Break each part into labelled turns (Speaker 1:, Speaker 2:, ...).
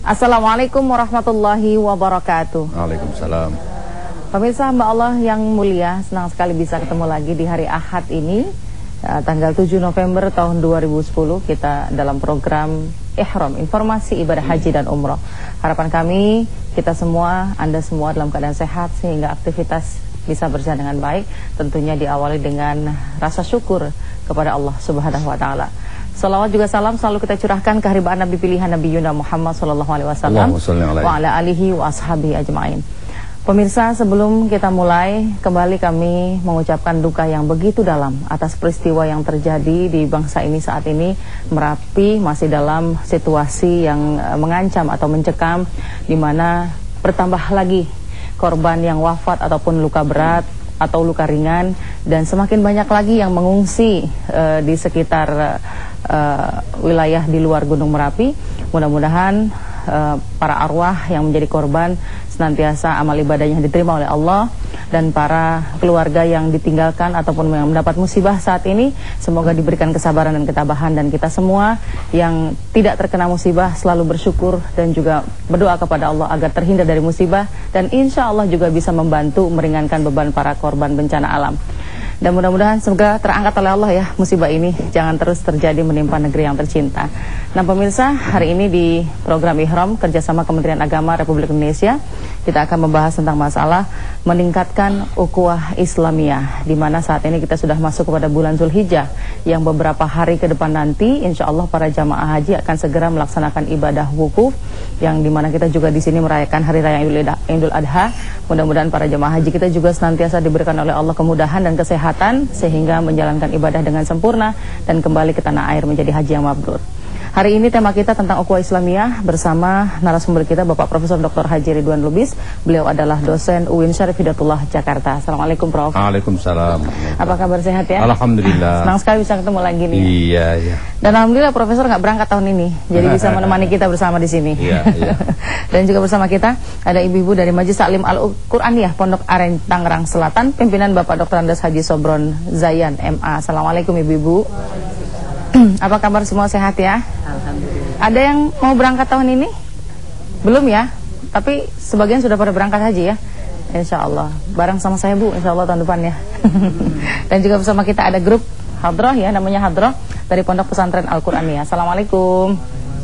Speaker 1: Assalamualaikum warahmatullahi wabarakatuh.
Speaker 2: Waalaikumsalam.
Speaker 1: Pemirsa hamba Allah yang mulia, senang sekali bisa ketemu lagi di hari Ahad ini, tanggal 7 November tahun 2010. Kita dalam program Ihram, informasi ibadah haji dan umroh. Harapan kami, kita semua, Anda semua dalam keadaan sehat sehingga aktivitas bisa berjalan dengan baik. Tentunya diawali dengan rasa syukur kepada Allah Subhanahu wa Ta'ala. Salawat juga salam selalu kita curahkan ke haribaan Nabi pilihan Nabi Yuna Muhammad sallallahu alaihi wasallam wa ala alihi wa ashabihi ajma'in. Pemirsa, sebelum kita mulai, kembali kami mengucapkan duka yang begitu dalam atas peristiwa yang terjadi di bangsa ini saat ini. Merapi masih dalam situasi yang mengancam atau mencekam, di mana bertambah lagi korban yang wafat ataupun luka berat atau luka ringan, dan semakin banyak lagi yang mengungsi di sekitar wilayah di luar Gunung Merapi. Mudah-mudahan para arwah yang menjadi korban senantiasa amal ibadahnya diterima oleh Allah, dan para keluarga yang ditinggalkan ataupun yang mendapat musibah saat ini semoga diberikan kesabaran dan ketabahan, dan kita semua yang tidak terkena musibah selalu bersyukur dan juga berdoa kepada Allah agar terhindar dari musibah, dan insya Allah juga bisa membantu meringankan beban para korban bencana alam. Dan mudah-mudahan semoga terangkat oleh Allah ya musibah ini, jangan terus terjadi menimpa negeri yang tercinta. Nah pemirsa, hari ini di program Ihram kerjasama Kementerian Agama Republik Indonesia, kita akan membahas tentang masalah meningkatkan ukhuwah Islamiyah, di mana saat ini kita sudah masuk kepada bulan Zulhijjah, yang beberapa hari ke depan nanti insya Allah para jamaah haji akan segera melaksanakan ibadah wukuf, yang dimana kita juga di sini merayakan hari raya Idul Adha. Mudah-mudahan para jamaah haji kita juga senantiasa diberikan oleh Allah kemudahan dan kesehatan sehingga menjalankan ibadah dengan sempurna dan kembali ke tanah air menjadi haji yang mabrur. Hari ini tema kita tentang ukhuwah Islamiyah bersama narasumber kita Bapak Profesor Dr. Haji Ridwan Lubis. Beliau adalah dosen UIN Syarif Hidayatullah Jakarta. Assalamualaikum Prof.
Speaker 2: Waalaikumsalam.
Speaker 1: Apa kabar, sehat ya?
Speaker 2: Alhamdulillah.
Speaker 1: Senang sekali bisa ketemu lagi nih.
Speaker 2: Iya, iya.
Speaker 1: Dan alhamdulillah Profesor nggak berangkat tahun ini, jadi bisa menemani kita bersama di sini.
Speaker 2: Iya, iya.
Speaker 1: Dan juga bersama kita ada ibu-ibu dari Majelis Taklim Al-Qur'aniyah Pondok Aren Tangerang Selatan, pimpinan Bapak Dr. Andes Haji Sobron Zayan MA. Assalamualaikum ibu-ibu. Apa kabar, semua sehat ya?
Speaker 3: Alhamdulillah.
Speaker 1: Ada yang mau berangkat tahun ini? Belum ya? Tapi sebagian sudah pada berangkat haji ya? Insya Allah. Bareng sama saya Bu, insya Allah tahun depan ya. Dan juga bersama kita ada grup Hadroh ya, namanya Hadroh, dari Pondok Pesantren Al-Qur'aniyah. Assalamualaikum.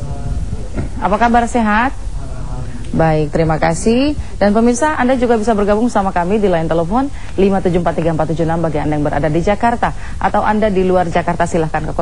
Speaker 1: Apa kabar, sehat? Baik, terima kasih. Dan pemirsa, Anda juga bisa bergabung sama kami di line telepon 5743476 bagi Anda yang berada di Jakarta, atau Anda di luar Jakarta silahkan ke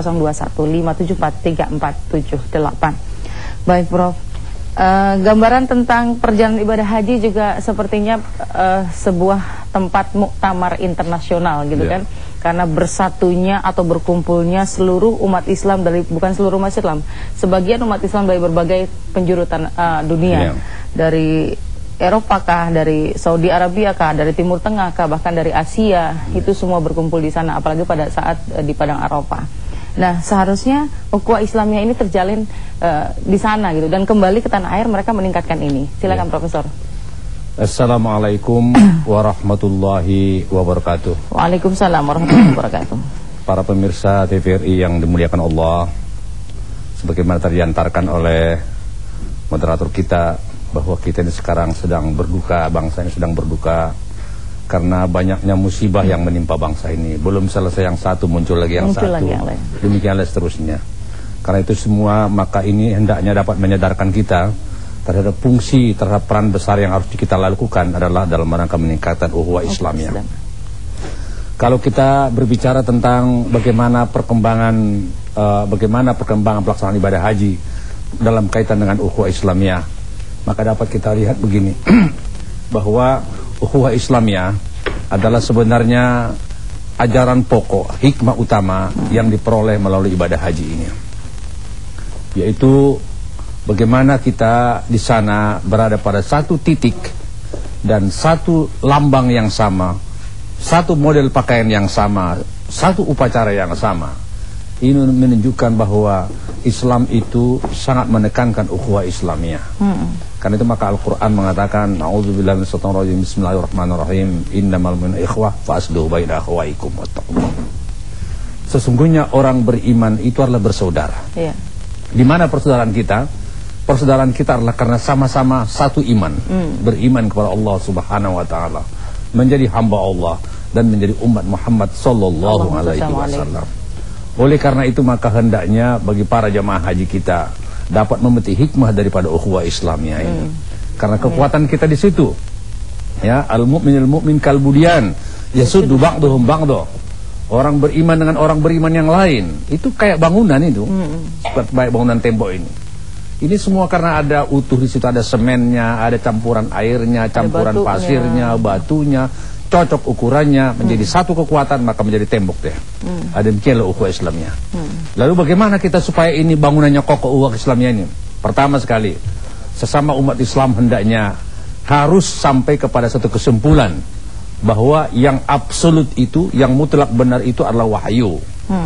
Speaker 1: 0215743478. Baik Prof, gambaran tentang perjalanan ibadah haji juga sepertinya sebuah tempat muktamar internasional gitu kan, karena bersatunya atau berkumpulnya seluruh umat Islam dari, bukan seluruh umat Islam, sebagian umat Islam dari berbagai penjuru dunia, dari Eropa kah, dari Saudi Arabia kah, dari Timur Tengah kah, bahkan dari Asia, itu semua berkumpul di sana, apalagi pada saat di Padang Arafah. Nah, seharusnya ukhuwah Islamiyah ini terjalin di sana gitu, dan kembali ke tanah air mereka meningkatkan ini. Silakan Profesor.
Speaker 2: Assalamualaikum warahmatullahi wabarakatuh.
Speaker 1: Waalaikumsalam warahmatullahi wabarakatuh.
Speaker 2: Para pemirsa TVRI yang dimuliakan Allah, sebagaimana terdiantarkan oleh moderator kita bahwa kita ini sekarang sedang berduka, bangsa ini sedang berduka karena banyaknya musibah yang menimpa bangsa ini. Belum selesai yang satu, muncul lagi yang satu, demikianlah seterusnya. Karena itu semua, maka ini hendaknya dapat menyadarkan kita terhadap fungsi, terhadap peran besar yang harus kita lakukan adalah dalam rangka meningkatkan ukhuwah Islamiyah. Kalau kita berbicara tentang bagaimana perkembangan pelaksanaan ibadah haji dalam kaitan dengan ukhuwah Islamiyah, maka dapat kita lihat begini bahwa ukhuwah Islamiyah adalah sebenarnya ajaran pokok, hikmah utama yang diperoleh melalui ibadah haji ini, yaitu bagaimana kita di sana berada pada satu titik dan satu lambang yang sama, satu model pakaian yang sama, satu upacara yang sama. Ini menunjukkan bahwa Islam itu sangat menekankan ukhuwah Islamiyah. Karena itu maka Al-Quran mengatakan, A'udzubillahi minasyaitonir rajim, Bismillahirrahmanirrahim, Innamal mu'minuna ikhwah fa'aslihu baina akhawaykum wattaqullah. Sesungguhnya orang beriman itu adalah bersaudara. Di mana persaudaraan kita? persaudaraan kita adalah karena sama-sama satu iman, beriman kepada Allah Subhanahu wa taala, menjadi hamba Allah dan menjadi umat Muhammad sallallahu alaihi wasallam. Oleh karena itu maka hendaknya bagi para jamaah haji kita dapat memetik hikmah daripada ukhuwah Islamiyah ini. Karena kekuatan kita di situ. Ya, al-mu'minul mu'min kal bunyan yasuddu ba'duhum ba'dha. Orang beriman dengan orang beriman yang lain itu kayak bangunan itu, seperti baik bangunan tembok ini. Ini semua karena ada utuh di situ, ada semennya, ada campuran airnya, campuran pasirnya, batunya, cocok ukurannya menjadi satu kekuatan, maka menjadi tembok deh. Ada demikianlah ukhuwah Islamnya. Lalu bagaimana kita supaya ini bangunannya kokoh ukhuwah Islamnya ini? Pertama sekali, sesama umat Islam hendaknya harus sampai kepada satu kesimpulan bahwa yang absolut itu, yang mutlak benar itu adalah wahyu.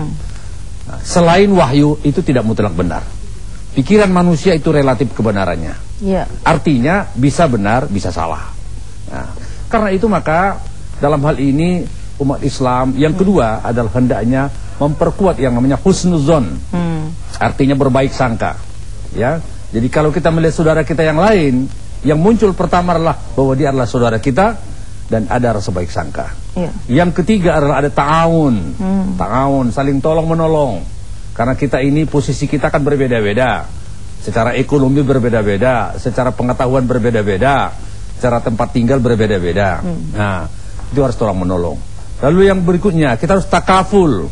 Speaker 2: Nah, selain wahyu itu tidak mutlak benar. Pikiran manusia itu relatif kebenarannya. Artinya bisa benar, bisa salah. Nah, karena itu maka dalam hal ini umat Islam yang kedua adalah hendaknya memperkuat yang namanya husnuzon. Artinya berbaik sangka. Ya, jadi kalau kita melihat saudara kita yang lain, yang muncul pertama adalah bahwa dia adalah saudara kita dan ada rasa baik sangka. Yang ketiga adalah ada ta'awun. Ta'awun, saling tolong menolong. Karena kita ini posisi kita kan berbeda-beda. Secara ekonomi berbeda-beda, secara pengetahuan berbeda-beda, secara tempat tinggal berbeda-beda. Nah, itu harus tolong menolong. Lalu yang berikutnya kita harus takaful.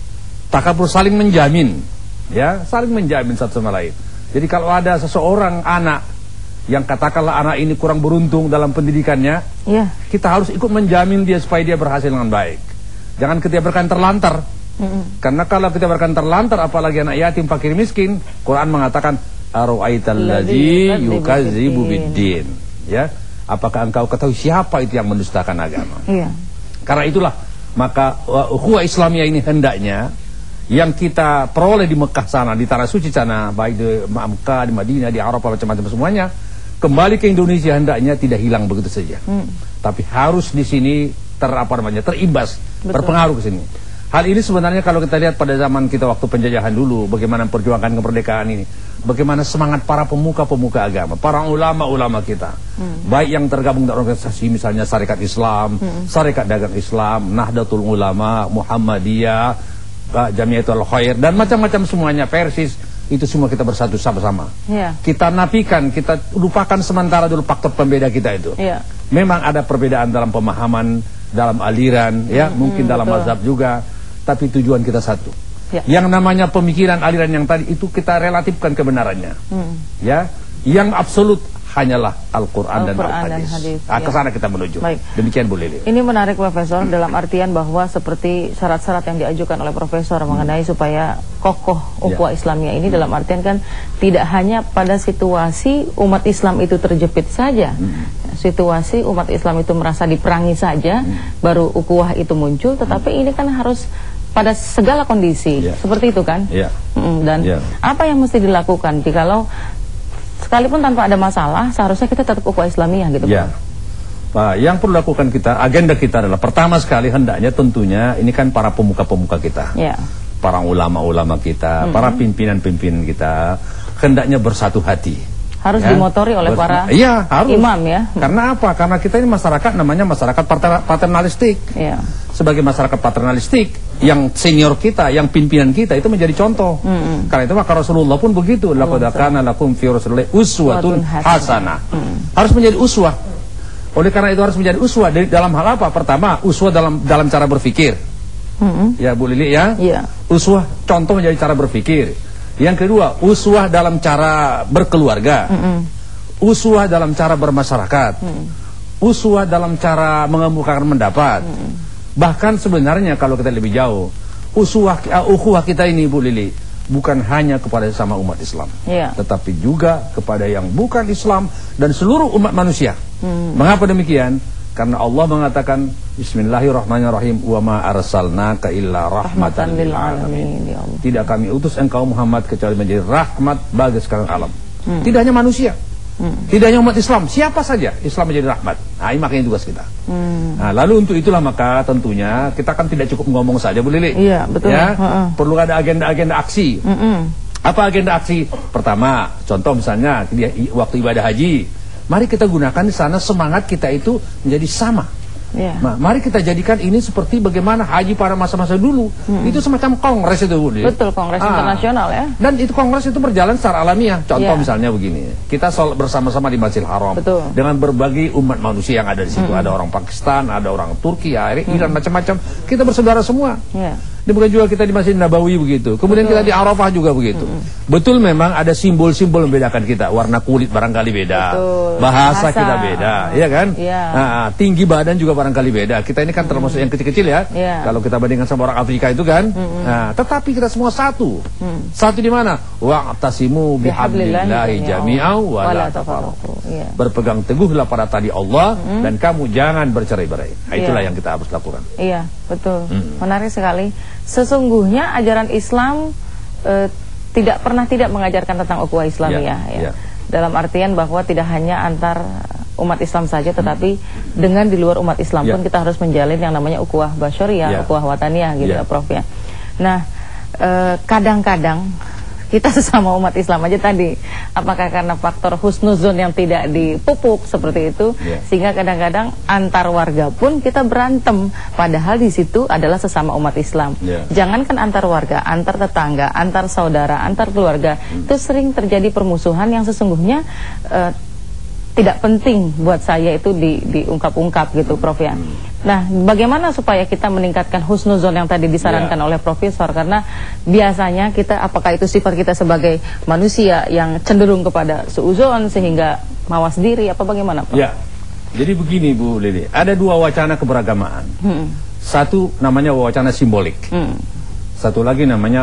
Speaker 2: Takaful saling menjamin, ya, saling menjamin satu sama lain. Jadi kalau ada seseorang anak yang katakanlah anak ini kurang beruntung dalam pendidikannya, kita harus ikut menjamin dia supaya dia berhasil dengan baik. Jangan kita biarkan terlantar. Karena kalau kita biarkan terlantar, apalagi anak yatim, fakir, miskin, Quran mengatakan ara'aital ladzi yukadzibu biddin. Ya, apakah engkau ketahui siapa itu yang mendustakan agama? Karena itulah maka ukhuwah Islamiyah ini hendaknya yang kita peroleh di Mekah sana, di tanah suci sana, baik di Mekah, di Madinah, di Arafah, macam-macam semuanya, kembali ke Indonesia hendaknya tidak hilang begitu saja. Tapi harus di sini terimbas, berpengaruh ke sini. Hal ini sebenarnya kalau kita lihat pada zaman kita waktu penjajahan dulu, bagaimana perjuangan kemerdekaan ini, bagaimana semangat para pemuka-pemuka agama, para ulama-ulama kita, baik yang tergabung dalam organisasi misalnya Sarekat Islam, Sarekat Dagang Islam, Nahdlatul Ulama, Muhammadiyah, Jamiatul Khair, dan macam-macam semuanya, Persis, itu semua kita bersatu sama-sama. Kita nafikan, kita lupakan sementara dulu faktor pembeda kita itu. Memang ada perbedaan dalam pemahaman, dalam aliran, ya, mungkin dalam mazhab juga, tapi tujuan kita satu. Yang namanya pemikiran aliran yang tadi itu kita relatifkan kebenarannya. Ya, yang absolut hanyalah Al-Quran dan Al-Hadis. Ke sana kita menuju. Demikian Bu Lili.
Speaker 1: Ini menarik Profesor, dalam artian bahwa seperti syarat-syarat yang diajukan oleh Profesor mengenai supaya kokoh ukhuwah Islamiyah ini, dalam artian kan tidak hanya pada situasi umat Islam itu terjepit saja, situasi umat Islam itu merasa diperangi saja, baru ukhuwah itu muncul, tetapi ini kan harus pada segala kondisi, seperti itu kan? Dan apa yang mesti dilakukan jikalau sekalipun tanpa ada masalah, seharusnya kita tetap ukhuwah Islamiyah gitu.
Speaker 2: Yang perlu lakukan kita, agenda kita adalah pertama sekali hendaknya tentunya ini kan para pemuka-pemuka kita, para ulama-ulama kita, para pimpinan-pimpinan kita, hendaknya bersatu hati.
Speaker 1: Harus dimotori oleh para
Speaker 2: harus.
Speaker 1: Imam ya.
Speaker 2: Karena apa? Karena kita ini masyarakat namanya masyarakat paternalistik. Sebagai masyarakat paternalistik, yang senior kita, yang pimpinan kita itu menjadi contoh. Karena itu maka Rasulullah pun begitu. Laqad kana lakum fi Rasulillahi uswatun hasanah. Harus menjadi uswah. Oleh karena itu harus menjadi uswah dalam hal apa? Pertama, uswah dalam cara berpikir. Ya Bu Lili ya. Uswah contoh menjadi cara berpikir. Yang kedua, uswah dalam cara berkeluarga, uswah dalam cara bermasyarakat, uswah dalam cara mengemukakan pendapat. Bahkan sebenarnya kalau kita lebih jauh, ukhuwah kita ini Bu Lili, bukan hanya kepada sesama umat Islam, tetapi juga kepada yang bukan Islam dan seluruh umat manusia. Mengapa demikian? Karena Allah mengatakan Bismillahirrahmanirrahim, wa ma arsalnaka illa rahmatan lil alamin. Tidak kami utus engkau Muhammad kecuali menjadi rahmat bagi sekalian alam. Tidak hanya manusia, tidak hanya umat Islam, siapa saja Islam menjadi rahmat. Nah, ini makanya tugas kita. Nah, lalu untuk itulah maka tentunya kita kan tidak cukup ngomong saja Bu Lili.
Speaker 1: Betul.
Speaker 2: Perlu ada agenda-agenda aksi. Apa agenda aksi? Pertama, contoh misalnya waktu ibadah haji, mari kita gunakan di sana semangat kita itu menjadi sama.
Speaker 1: Yeah.
Speaker 2: Nah, mari kita jadikan ini seperti bagaimana haji pada masa-masa dulu. Itu semacam kongres itu, Bu.
Speaker 1: Betul, kongres internasional ya.
Speaker 2: Dan itu kongres itu berjalan secara alamiah. Contoh
Speaker 1: Yeah.
Speaker 2: misalnya begini, kita sholat bersama-sama di Masjidil Haram.
Speaker 1: Betul.
Speaker 2: Dengan berbagai umat manusia yang ada di situ. Ada orang Pakistan, ada orang Turki, Iran, macam-macam. Kita bersaudara semua.
Speaker 1: Yeah.
Speaker 2: Demikian juga kita di Masjid Nabawi begitu. Kemudian kita di Arafah juga begitu. Betul, memang ada simbol-simbol membedakan kita. Warna kulit barangkali beda.
Speaker 1: Betul.
Speaker 2: Bahasa kita beda, ya kan?
Speaker 1: Iya.
Speaker 2: Nah, tinggi badan juga barangkali beda. Kita ini kan termasuk yang kecil-kecil ya.
Speaker 1: Iya.
Speaker 2: Kalau kita bandingkan sama orang Afrika itu kan. Nah, tetapi kita semua satu. Satu di mana? Wa'tasimu bihablillahi jami'an wa la tafarraqu.
Speaker 1: Iya.
Speaker 2: Berpegang teguhlah pada tali Allah dan kamu jangan bercerai-berai. Nah, itulah yang kita harus lakukan.
Speaker 1: Iya, betul. Menarik sekali. Sesungguhnya ajaran Islam tidak pernah tidak mengajarkan tentang ukhuwah Islamiyah ya. Dalam artian bahwa tidak hanya antar umat Islam saja, tetapi dengan di luar umat Islam pun kita harus menjalin yang namanya ukhuwah basyariyah, ukhuwah wataniyah gitu ya, Prof ya. Nah, kadang-kadang kita sesama umat Islam aja tadi, apakah karena faktor husnuzon yang tidak dipupuk seperti itu, sehingga kadang-kadang antar warga pun kita berantem, padahal di situ adalah sesama umat Islam. Jangankan antar warga, antar tetangga, antar saudara, antar keluarga, itu sering terjadi permusuhan yang sesungguhnya tidak penting buat saya itu diungkap-ungkap gitu, Prof ya. Nah, bagaimana supaya kita meningkatkan husnuzon yang tadi disarankan oleh Profesor? Karena biasanya kita, apakah itu sifat kita sebagai manusia yang cenderung kepada suuzon sehingga mawas diri, apa bagaimana, Prof?
Speaker 2: Ya, jadi begini Bu Lili, ada dua wacana keberagamaan. Satu namanya wacana simbolik, satu lagi namanya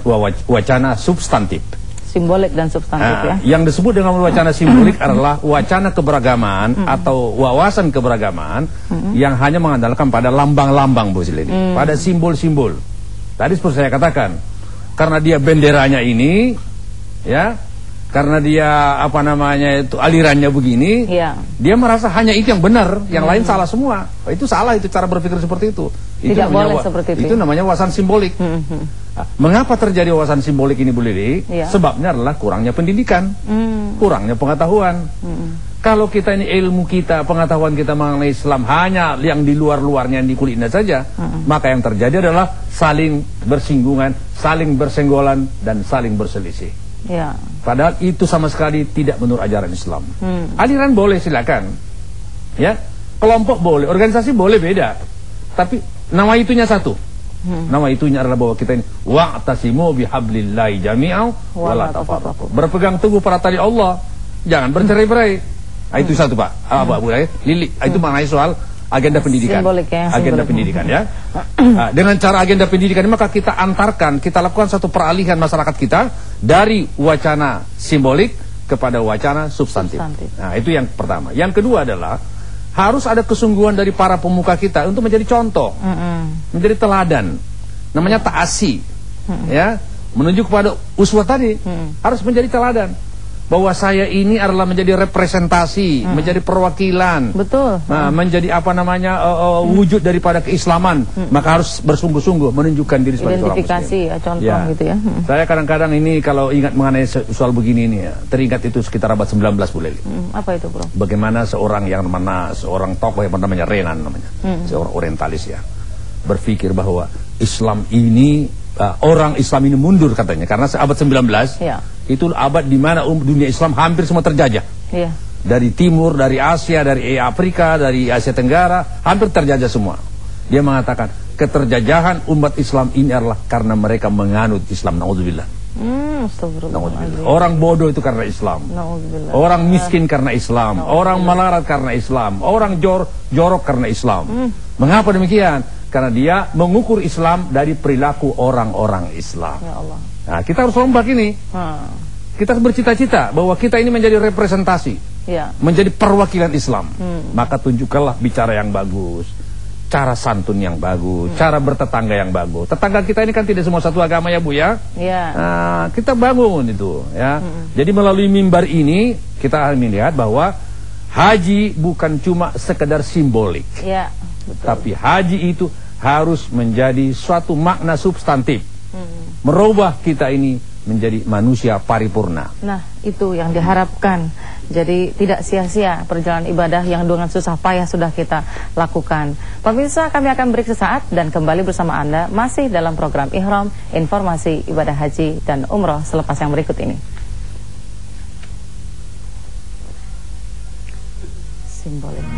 Speaker 2: wacana substantif.
Speaker 1: Simbolik dan substantif ya.
Speaker 2: Yang disebut dengan wacana simbolik adalah wacana keberagaman atau wawasan keberagaman yang hanya mengandalkan pada lambang-lambang, Bu Sileni, pada simbol-simbol. Tadi seperti saya katakan, karena dia benderanya ini, ya, karena dia apa namanya itu alirannya begini, dia merasa hanya itu yang benar, yang lain salah semua. Itu salah, itu cara berpikir seperti itu.
Speaker 1: Tidak boleh seperti itu.
Speaker 2: Itu namanya wawasan simbolik. Mengapa terjadi wawasan simbolik ini, Bu Lili? Sebabnya adalah kurangnya pendidikan, kurangnya pengetahuan. Kalau kita ini ilmu kita, pengetahuan kita mengenai Islam hanya yang di luar-luarnya, yang di kulitnya saja, maka yang terjadi adalah saling bersinggungan, saling bersenggolan, dan saling berselisih. Padahal itu sama sekali tidak menurut ajaran Islam. Aliran boleh, silakan, ya, kelompok boleh, organisasi boleh beda, tapi nama itunya satu. Nama itunya adalah bahwa kita ini wa'tasimu bihablillahi jami'an wa la tafarraqu. Berpegang teguh pada tali Allah, jangan bercerai-berai. Itu satu, Pak. Bu Lili, itu mengenai soal agenda pendidikan. Agenda pendidikan ya. Dengan cara agenda pendidikan ini maka kita antarkan, kita lakukan satu peralihan masyarakat kita dari wacana simbolik kepada wacana substantif. Nah, itu yang pertama. Yang kedua adalah harus ada kesungguhan dari para pemuka kita untuk menjadi contoh, menjadi teladan. Namanya ta'asi, ya, menunjuk kepada uswah tadi, harus menjadi teladan. Bahwa saya ini adalah menjadi representasi, menjadi perwakilan, menjadi apa namanya wujud daripada keislaman, maka harus bersungguh-sungguh menunjukkan diri sebagai seorang muslim.
Speaker 1: Identifikasi ya, contoh gitu ya.
Speaker 2: Saya kadang-kadang ini kalau ingat mengenai soal begini ini ya, teringat itu sekitar abad 19, Bu Leli.
Speaker 1: Apa itu, Bro?
Speaker 2: Bagaimana seorang tokoh yang namanya Renan namanya, seorang orientalis ya, berpikir bahwa Islam ini orang Islam ini mundur katanya karena abad 19 itu abad di mana dunia Islam hampir semua terjajah. Dari timur, dari Asia, dari Afrika, dari Asia Tenggara, hampir terjajah semua. Dia mengatakan keterjajahan umat Islam ini adalah karena mereka menganut Islam. Naudzubillah. Orang bodoh itu karena Islam. Orang miskin karena Islam. Orang melarat karena Islam. Orang jorok karena Islam. Mengapa demikian? Karena dia mengukur Islam dari perilaku orang-orang Islam. Nah, kita harus rombak ini. Kita bercita-cita bahwa kita ini menjadi representasi, menjadi perwakilan Islam. Maka tunjukkanlah bicara yang bagus, cara santun yang bagus, cara bertetangga yang bagus. Tetangga kita ini kan tidak semua satu agama ya, Bu ya. Nah, kita bangun itu ya. Jadi melalui mimbar ini kita melihat bahwa haji bukan cuma sekedar simbolik. Tapi haji itu harus menjadi suatu makna substantif, merubah kita ini menjadi manusia paripurna.
Speaker 1: Nah, itu yang diharapkan. Jadi tidak sia-sia perjalanan ibadah yang dengan susah payah sudah kita lakukan. Pemirsa, kami akan break sesaat dan kembali bersama Anda masih dalam program Ihram, informasi ibadah haji dan umroh selepas yang berikut ini. Simbolik.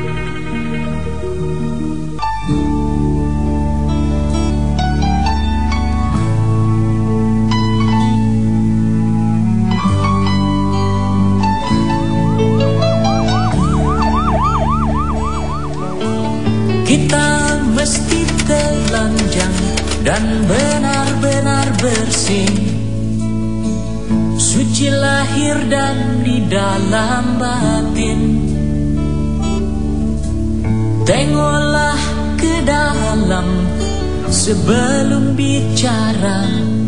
Speaker 3: Kita mesti telanjang dan benar-benar bersih, suci lahir dan di dalam batin. Tengoklah ke dalam sebelum bicara,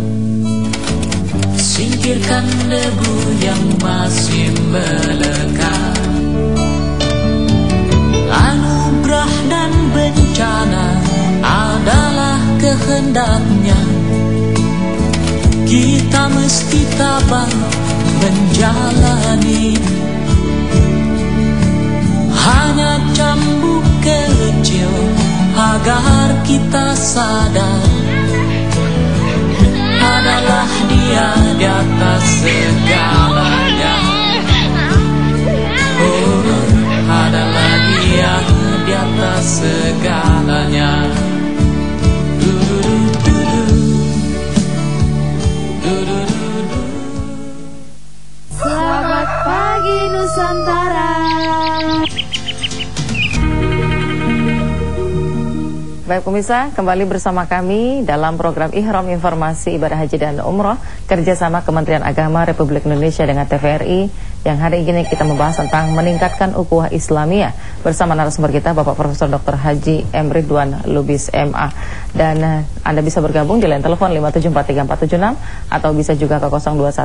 Speaker 3: singkirkan debu yang masih melekat. Anugerah dan bencana adalah kehendaknya. Kita mesti tabah menjalani. Hanya cambuk kecil agar kita sadar, adalah Dia di atas segalanya. Oh, adalah Dia di atas segalanya.
Speaker 4: Selamat pagi Nusantara.
Speaker 1: Baik pemirsa, kembali bersama kami dalam program Ihram Informasi Ibadah Haji dan Umroh kerjasama Kementerian Agama Republik Indonesia dengan TVRI, yang hari ini kita membahas tentang meningkatkan ukhuwah Islamiyah bersama narasumber kita Bapak Profesor Dr. Haji M. Ridwan Lubis MA. Dan Anda bisa bergabung di line telepon 5743476 atau bisa juga ke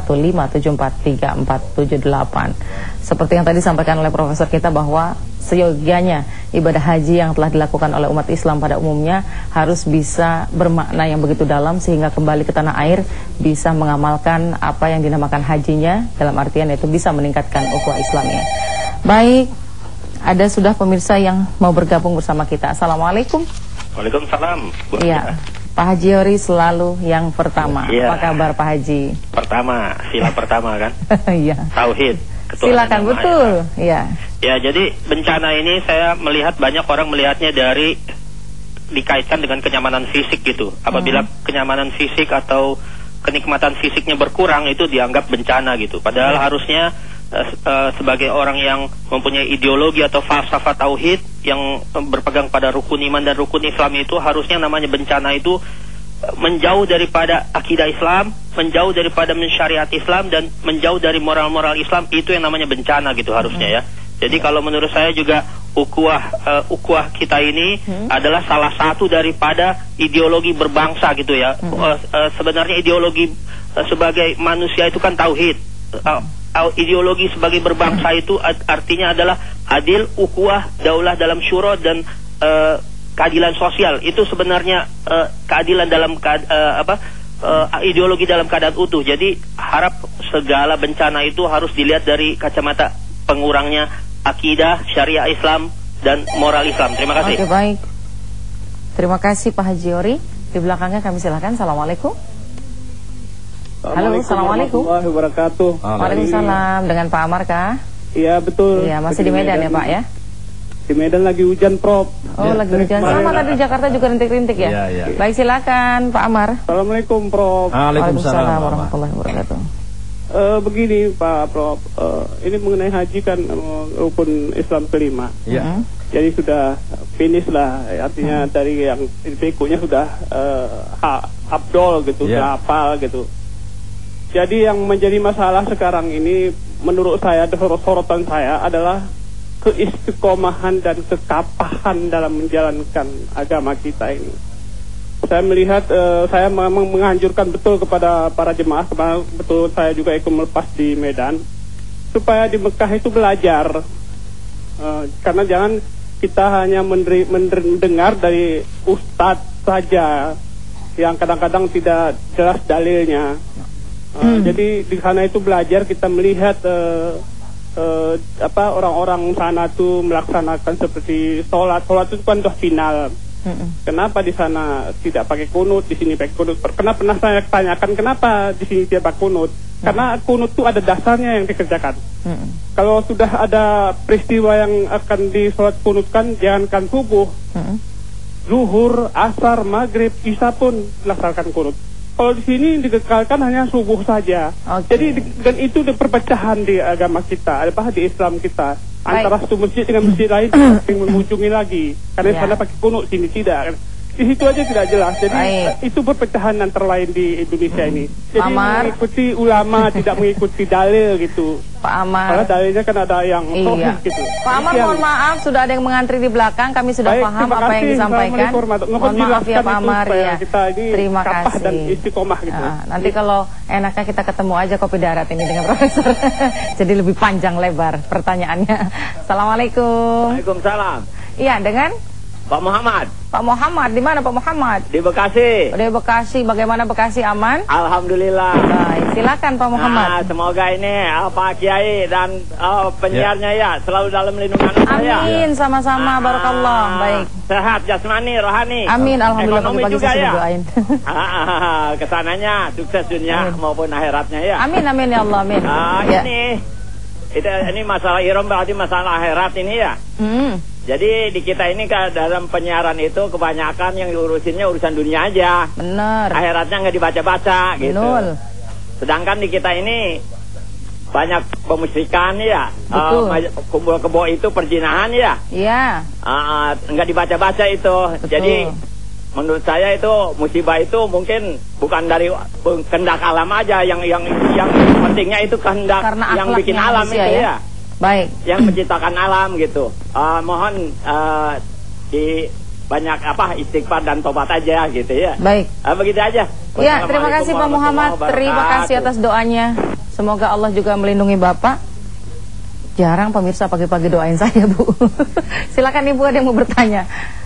Speaker 1: 0215743478. Seperti yang tadi disampaikan oleh Profesor kita bahwa seyogianya ibadah haji yang telah dilakukan oleh umat Islam pada umumnya harus bisa bermakna yang begitu dalam, sehingga kembali ke tanah air bisa mengamalkan apa yang dinamakan hajinya, dalam artian yaitu bisa meningkatkan ukhuwah Islamnya. Baik, ada sudah pemirsa yang mau bergabung bersama kita. Assalamualaikum.
Speaker 5: Waalaikumsalam.
Speaker 1: Iya, Pak Haji Yori selalu yang pertama.
Speaker 5: Ya.
Speaker 1: Apa kabar Pak Haji?
Speaker 5: Pertama, sila pertama kan?
Speaker 1: Iya.
Speaker 5: Tauhid.
Speaker 1: Silakan, betul. Iya.
Speaker 5: Ya, jadi bencana ini saya melihat banyak orang melihatnya dari dikaitkan dengan kenyamanan fisik gitu. Apabila kenyamanan fisik atau kenikmatan fisiknya berkurang, itu dianggap bencana gitu. Padahal harusnya sebagai orang yang mempunyai ideologi atau falsafah tauhid yang berpegang pada rukun iman dan rukun Islam, itu harusnya namanya bencana itu menjauh daripada akidah Islam, menjauh daripada mensyariat Islam, dan menjauh dari moral-moral Islam. Itu yang namanya bencana gitu harusnya ya. Jadi kalau menurut saya juga ukhuwah kita ini adalah salah satu daripada ideologi berbangsa gitu ya. Sebenarnya ideologi sebagai manusia itu kan tauhid. Ideologi sebagai berbangsa itu artinya adalah adil, ukhuwah, daulah dalam syura, dan keadilan sosial. Itu sebenarnya keadilan dalam ideologi dalam keadaan utuh. Jadi harap segala bencana itu harus dilihat dari kacamata pengurangnya akidah, syariah Islam, dan moral Islam. Terima kasih.
Speaker 1: Oke, baik. Terima kasih Pak Haji Yori. Di belakangnya kami silakan. Assalamualaikum. Halo, assalamualaikum.
Speaker 6: Warahmatullahi wabarakatuh.
Speaker 1: Waalaikumsalam. Dengan Pak Amar kah?
Speaker 6: Iya, betul.
Speaker 1: Iya, masih di Medan ya Pak ya?
Speaker 6: Di Medan lagi hujan, Prof.
Speaker 1: Oh, lagi hujan. Sama tadi di Jakarta juga rintik-rintik ya?
Speaker 2: Iya, iya.
Speaker 1: Baik, silakan Pak Amar.
Speaker 6: Assalamualaikum, Prof.
Speaker 2: Waalaikumsalam
Speaker 1: warahmatullahi wabarakatuh.
Speaker 6: Begini Pak Prof, ini mengenai haji kan rukun Islam kelima.
Speaker 2: Iya.
Speaker 6: Jadi sudah finish lah, artinya dari yang PQ-nya sudah abdol gitu, sudah hafal gitu. Jadi yang menjadi masalah sekarang ini menurut saya, sorotan saya adalah keistiqomahan dan kekapahan dalam menjalankan agama kita ini. Saya melihat, saya memang menganjurkan betul kepada para jemaah, betul saya juga ikut melepas di Medan, supaya di Mekah itu belajar. Karena jangan kita hanya mendengar dari ustadz saja yang kadang-kadang tidak jelas dalilnya. Jadi di sana itu belajar, kita melihat orang-orang sana tuh melaksanakan seperti sholat itu kan sudah final. Kenapa di sana tidak pakai kunut, di sini pakai kunut? Pernah saya tanyakan kenapa di sini tidak pakai kunut? Karena kunut itu ada dasarnya yang dikerjakan. Kalau sudah ada peristiwa yang akan disolat kunutkan, jangankan subuh, zuhur, asar, maghrib, isya pun dilaksanakan kunut. Kalau di sini dikekalkan hanya subuh saja. Jadi dan itu perpecahan di agama kita, di Islam kita. Antara satu masjid dengan masjid lain yang mengunjungi lagi. Karena sana pakai kunut, sini tidak. Di situ aja tidak jelas. Jadi itu perpecahan antara lain di Indonesia ini. Jadi mengikuti ulama, tidak mengikuti dalil gitu.
Speaker 1: Pak Amar.
Speaker 6: Karena dalilnya kan ada yang gitu.
Speaker 1: Pak Amar, mohon maaf, sudah ada yang mengantri di belakang. Kami sudah paham apa yang disampaikan.
Speaker 6: Mohon
Speaker 1: maaf ya Pak Amar ya.
Speaker 6: Terima kasih. Dan istiqomah gitu.
Speaker 1: Nanti kalau enaknya kita ketemu aja kopi darat ini dengan Profesor. Jadi lebih panjang lebar pertanyaannya. Assalamualaikum.
Speaker 7: Waalaikumsalam.
Speaker 1: Iya, dengan
Speaker 7: Pak Muhammad.
Speaker 1: Pak Muhammad, di mana Pak Muhammad?
Speaker 7: Di Bekasi.
Speaker 1: Di Bekasi, bagaimana Bekasi, aman?
Speaker 7: Alhamdulillah.
Speaker 1: Baik, silakan Pak Muhammad.
Speaker 7: Semoga ini Pak Kiai dan penyiarnya ya selalu dalam lindungan saya.
Speaker 1: Amin, sama-sama, barakallah. Baik.
Speaker 7: Sehat jasmani, rohani.
Speaker 1: Amin, alhamdulillah.
Speaker 7: Ekonomi
Speaker 1: pagi-pagi
Speaker 7: juga
Speaker 1: saya
Speaker 7: ya.
Speaker 1: doain.
Speaker 7: Kesananya sukses dunia maupun akhiratnya ya.
Speaker 1: Amin, amin ya Allah, amin. Ya.
Speaker 7: Ini masalah iram berarti masalah akhirat ini ya. Jadi di kita ini dalam penyiaran itu kebanyakan yang diurusinnya urusan dunia aja.
Speaker 1: Benar.
Speaker 7: Akhiratnya nggak dibaca-baca gitu.
Speaker 1: Betul.
Speaker 7: Sedangkan di kita ini banyak pemusyrikan ya. Kumpul kebo itu perjinahan ya.
Speaker 1: Iya.
Speaker 7: Nggak dibaca-baca itu. Betul. Jadi menurut saya itu musibah itu mungkin bukan dari kehendak alam aja. Yang pentingnya itu kehendak yang bikin alam itu ya.
Speaker 1: Baik.
Speaker 7: Yang menciptakan alam gitu. Mohon di banyak istighfar dan tobat aja gitu ya.
Speaker 1: Baik.
Speaker 7: Begitu aja.
Speaker 1: Ya, terima kasih Pak Muhammad. Terima kasih atas doanya. Semoga Allah juga melindungi Bapak. Jarang pemirsa pagi-pagi doain saya, Bu. Silakan Ibu, ada yang mau bertanya.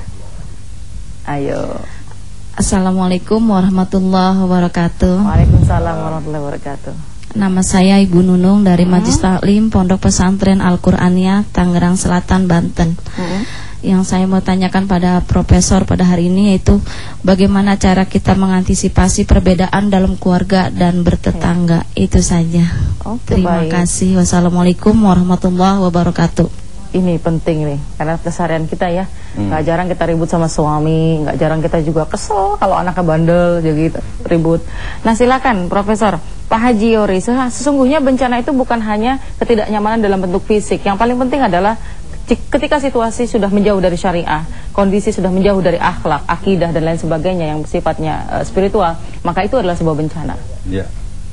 Speaker 1: Ayo.
Speaker 4: Assalamualaikum warahmatullahi wabarakatuh.
Speaker 1: Waalaikumsalam warahmatullahi wabarakatuh.
Speaker 4: Nama saya Ibu Nunung dari Majelis Taklim Pondok Pesantren Al-Qur'aniyah, Tangerang Selatan, Banten. Yang saya mau tanyakan pada Profesor pada hari ini yaitu bagaimana cara kita mengantisipasi perbedaan dalam keluarga dan bertetangga. Itu saja. Terima kasih. Wassalamualaikum warahmatullahi wabarakatuh.
Speaker 1: Ini penting nih, karena keseharian kita ya, nggak jarang kita ribut sama suami, nggak jarang kita juga kesel kalau anaknya bandel, jadi gitu, ribut. Nah silakan Profesor, Pak Haji Yori, sesungguhnya bencana itu bukan hanya ketidaknyamanan dalam bentuk fisik, yang paling penting adalah ketika situasi sudah menjauh dari syariah, kondisi sudah menjauh dari akhlak, akidah dan lain sebagainya yang sifatnya spiritual, maka itu adalah sebuah bencana. Ya.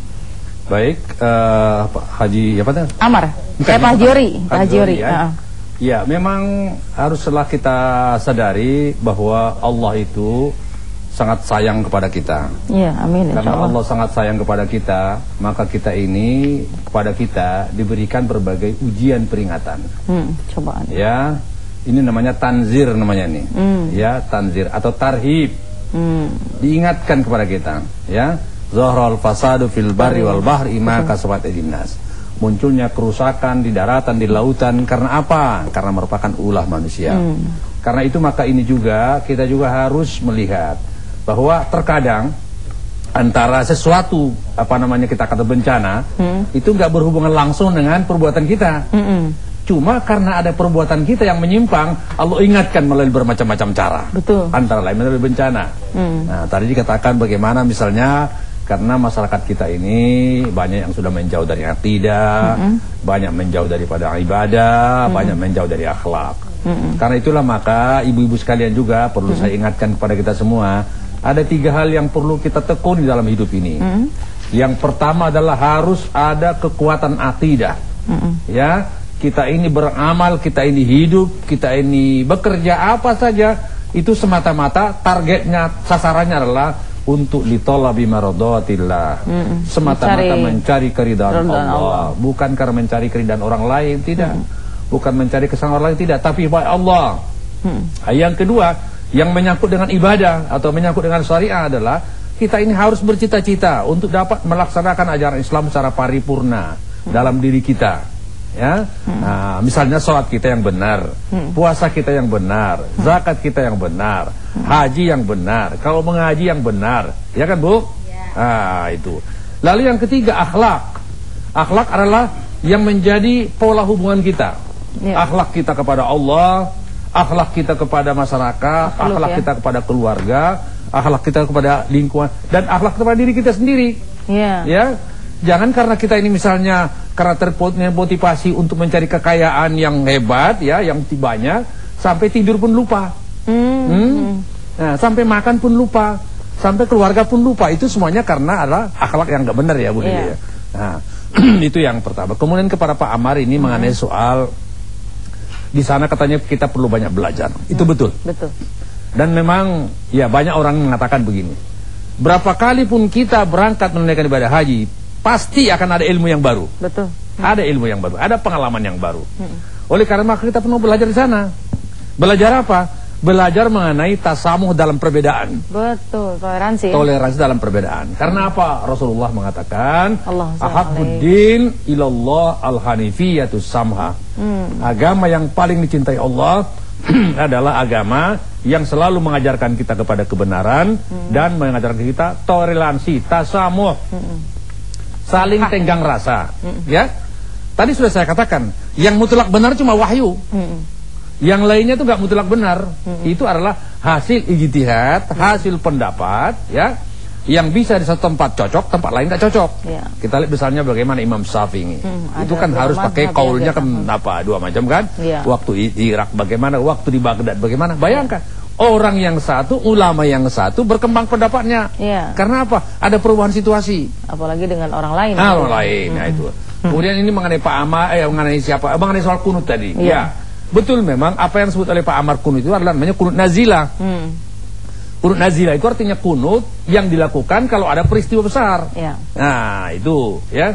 Speaker 2: Baik, Pak Haji apa tadi?
Speaker 1: Amar. Pak Haji Yori. Pak Haji Yori.
Speaker 2: Ya, memang haruslah kita sadari bahwa Allah itu sangat sayang kepada kita.
Speaker 1: Iya, amin.
Speaker 2: Karena Allah sangat sayang kepada kita, maka kita ini kepada kita diberikan berbagai ujian peringatan.
Speaker 1: Cobaan.
Speaker 2: Ya, ini namanya tanzir namanya nih. Ya, tanzir atau tarhib. Diingatkan kepada kita, ya. Zahral fasadu fil barri wal bahri ma kasabat aydin nas. Munculnya kerusakan di daratan, di lautan karena apa? Karena merupakan ulah manusia. Karena itu maka ini juga kita juga harus melihat bahwa terkadang antara sesuatu kita kata bencana itu nggak berhubungan langsung dengan perbuatan kita. Cuma karena ada perbuatan kita yang menyimpang, Allah ingatkan melalui bermacam-macam cara.
Speaker 1: Betul. Antara
Speaker 2: lain melalui bencana. Nah, tadi dikatakan bagaimana misalnya karena masyarakat kita ini banyak yang sudah menjauh dari akidah, banyak menjauh daripada ibadah, banyak menjauh dari akhlak. Karena itulah maka ibu-ibu sekalian juga perlu saya ingatkan kepada kita semua, ada 3 hal yang perlu kita tekuni dalam hidup ini. Yang pertama adalah harus ada kekuatan akidah. Ya, kita ini beramal, kita ini hidup, kita ini bekerja apa saja itu semata-mata targetnya, sasarannya adalah untuk litolabi maradatillah, semata-mata mencari keridhaan Allah, bukan karena mencari keridhaan orang lain, tidak, bukan mencari kesenangan orang lain, tidak, tapi baik Allah. Yang kedua, yang menyangkut dengan ibadah atau menyangkut dengan syariah adalah kita ini harus bercita-cita untuk dapat melaksanakan ajaran Islam secara paripurna dalam diri kita. Ya, nah, misalnya sholat kita yang benar, puasa kita yang benar, zakat kita yang benar, haji yang benar, kalau mengaji yang benar, ya kan Bu? Ah, itu. Lalu yang ketiga, akhlak. Akhlak adalah yang menjadi pola hubungan kita. Akhlak kita kepada Allah, akhlak kita kepada masyarakat, akhlak kita kepada keluarga, akhlak kita kepada lingkungan, dan akhlak kepada diri kita sendiri. Ya, jangan karena kita ini misalnya karena termotivasi untuk mencari kekayaan yang hebat, ya, yang banyak, sampai tidur pun lupa, nah, sampai makan pun lupa, sampai keluarga pun lupa. Itu semuanya karena adalah akhlak yang nggak benar, ya Bu. Nah, itu yang pertama. Kemudian kepada Pak Amar ini mengenai soal di sana katanya kita perlu banyak belajar. Itu betul. Betul. Dan memang ya banyak orang mengatakan begini. Berapa kali pun kita berangkat menunaikan ibadah haji, pasti akan ada ilmu yang baru. Betul. Ada ilmu yang baru, ada pengalaman yang baru. Oleh karena maka kita perlu belajar di sana. Belajar apa? Belajar mengenai tasamuh dalam perbedaan. Betul, toleransi. Toleransi dalam perbedaan. Karena apa? Rasulullah mengatakan, ahabbuddin ilallah al-hanifiyatus samha. Agama yang paling dicintai Allah adalah agama yang selalu mengajarkan kita kepada kebenaran dan mengajarkan kita toleransi, tasamuh, saling tenggang rasa. Ya, tadi sudah saya katakan, yang mutlak benar cuma wahyu. Yang lainnya itu nggak mutlak benar. Itu adalah hasil ijtihad, hasil pendapat, ya, yang bisa di satu tempat cocok, tempat lain nggak cocok. Kita lihat misalnya bagaimana Imam Syafi'i. Itu kan harus pakai kaulnya kan apa, dua macam kan. Waktu di Irak bagaimana, waktu di Baghdad bagaimana. Bayangkan orang yang satu, ulama yang satu berkembang pendapatnya. Karena apa? Ada perubahan situasi. Apalagi dengan orang lain. Orang lain, nah itu. Kemudian ini mengenai Pak Amar, mengenai siapa? Mengenai soal kunut tadi. Ya. Betul, memang apa yang disebut oleh Pak Amar kunut itu adalah namanya kunut nazilah. Kunut nazilah itu artinya kunut yang dilakukan kalau ada peristiwa besar. Nah, itu ya.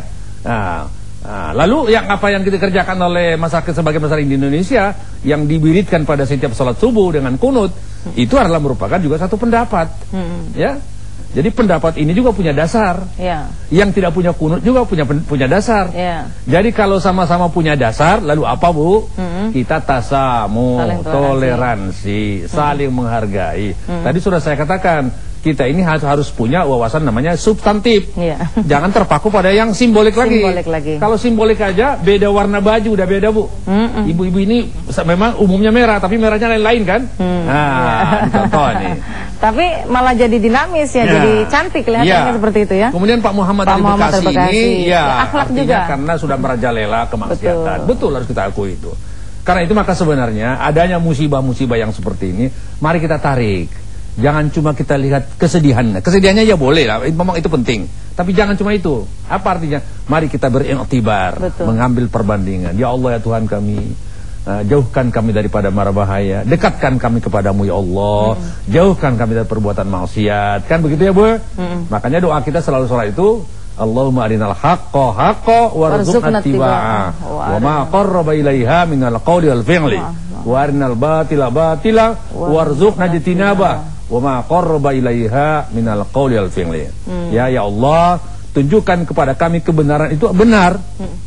Speaker 2: Lalu yang apa yang kita kerjakan oleh masyarakat sebagai masyarakat di Indonesia yang diwiridkan pada setiap salat subuh dengan kunut, itu adalah merupakan juga satu pendapat. Ya. Jadi pendapat ini juga punya dasar. Yang tidak punya kunut juga punya dasar. Jadi kalau sama-sama punya dasar, lalu apa Bu? Kita tasamu, toleransi, saling menghargai. Tadi sudah saya katakan, kita ini harus punya wawasan namanya substantif. Jangan terpaku pada yang simbolik lagi. Kalau simbolik aja, beda warna baju udah beda Bu. Ibu-ibu ini memang umumnya merah, tapi merahnya lain-lain kan? Nah, contoh nih. Tapi malah jadi dinamis ya, jadi cantik kelihatannya seperti itu ya. Kemudian Pak Muhammad dari Bekasi ini, akhlak juga karena sudah merajalela kemaksiatan. Betul, harus kita akui itu. Karena itu maka sebenarnya adanya musibah-musibah yang seperti ini, mari kita tarik. Jangan cuma kita lihat kesedihannya. Kesedihannya ya boleh lah, memang itu penting. Tapi jangan cuma itu. Apa artinya? Mari kita beriktibar, mengambil perbandingan. Ya Allah ya Tuhan kami, jauhkan kami daripada mara bahaya, dekatkan kami kepadamu ya Allah, jauhkan kami dari perbuatan maksiat. Kan begitu ya Bu? Makanya doa kita selalu soal itu, Allahumma arinal haqqa haqqa warzuqna tibaa wa ma qarraba ilaiha minal qawli wal fi'li wa arinal batila batila warzuqna jitinaba wa ma qarraba ilaiha minal qawli wal fi'li. Ya Allah, tunjukkan kepada kami kebenaran itu benar.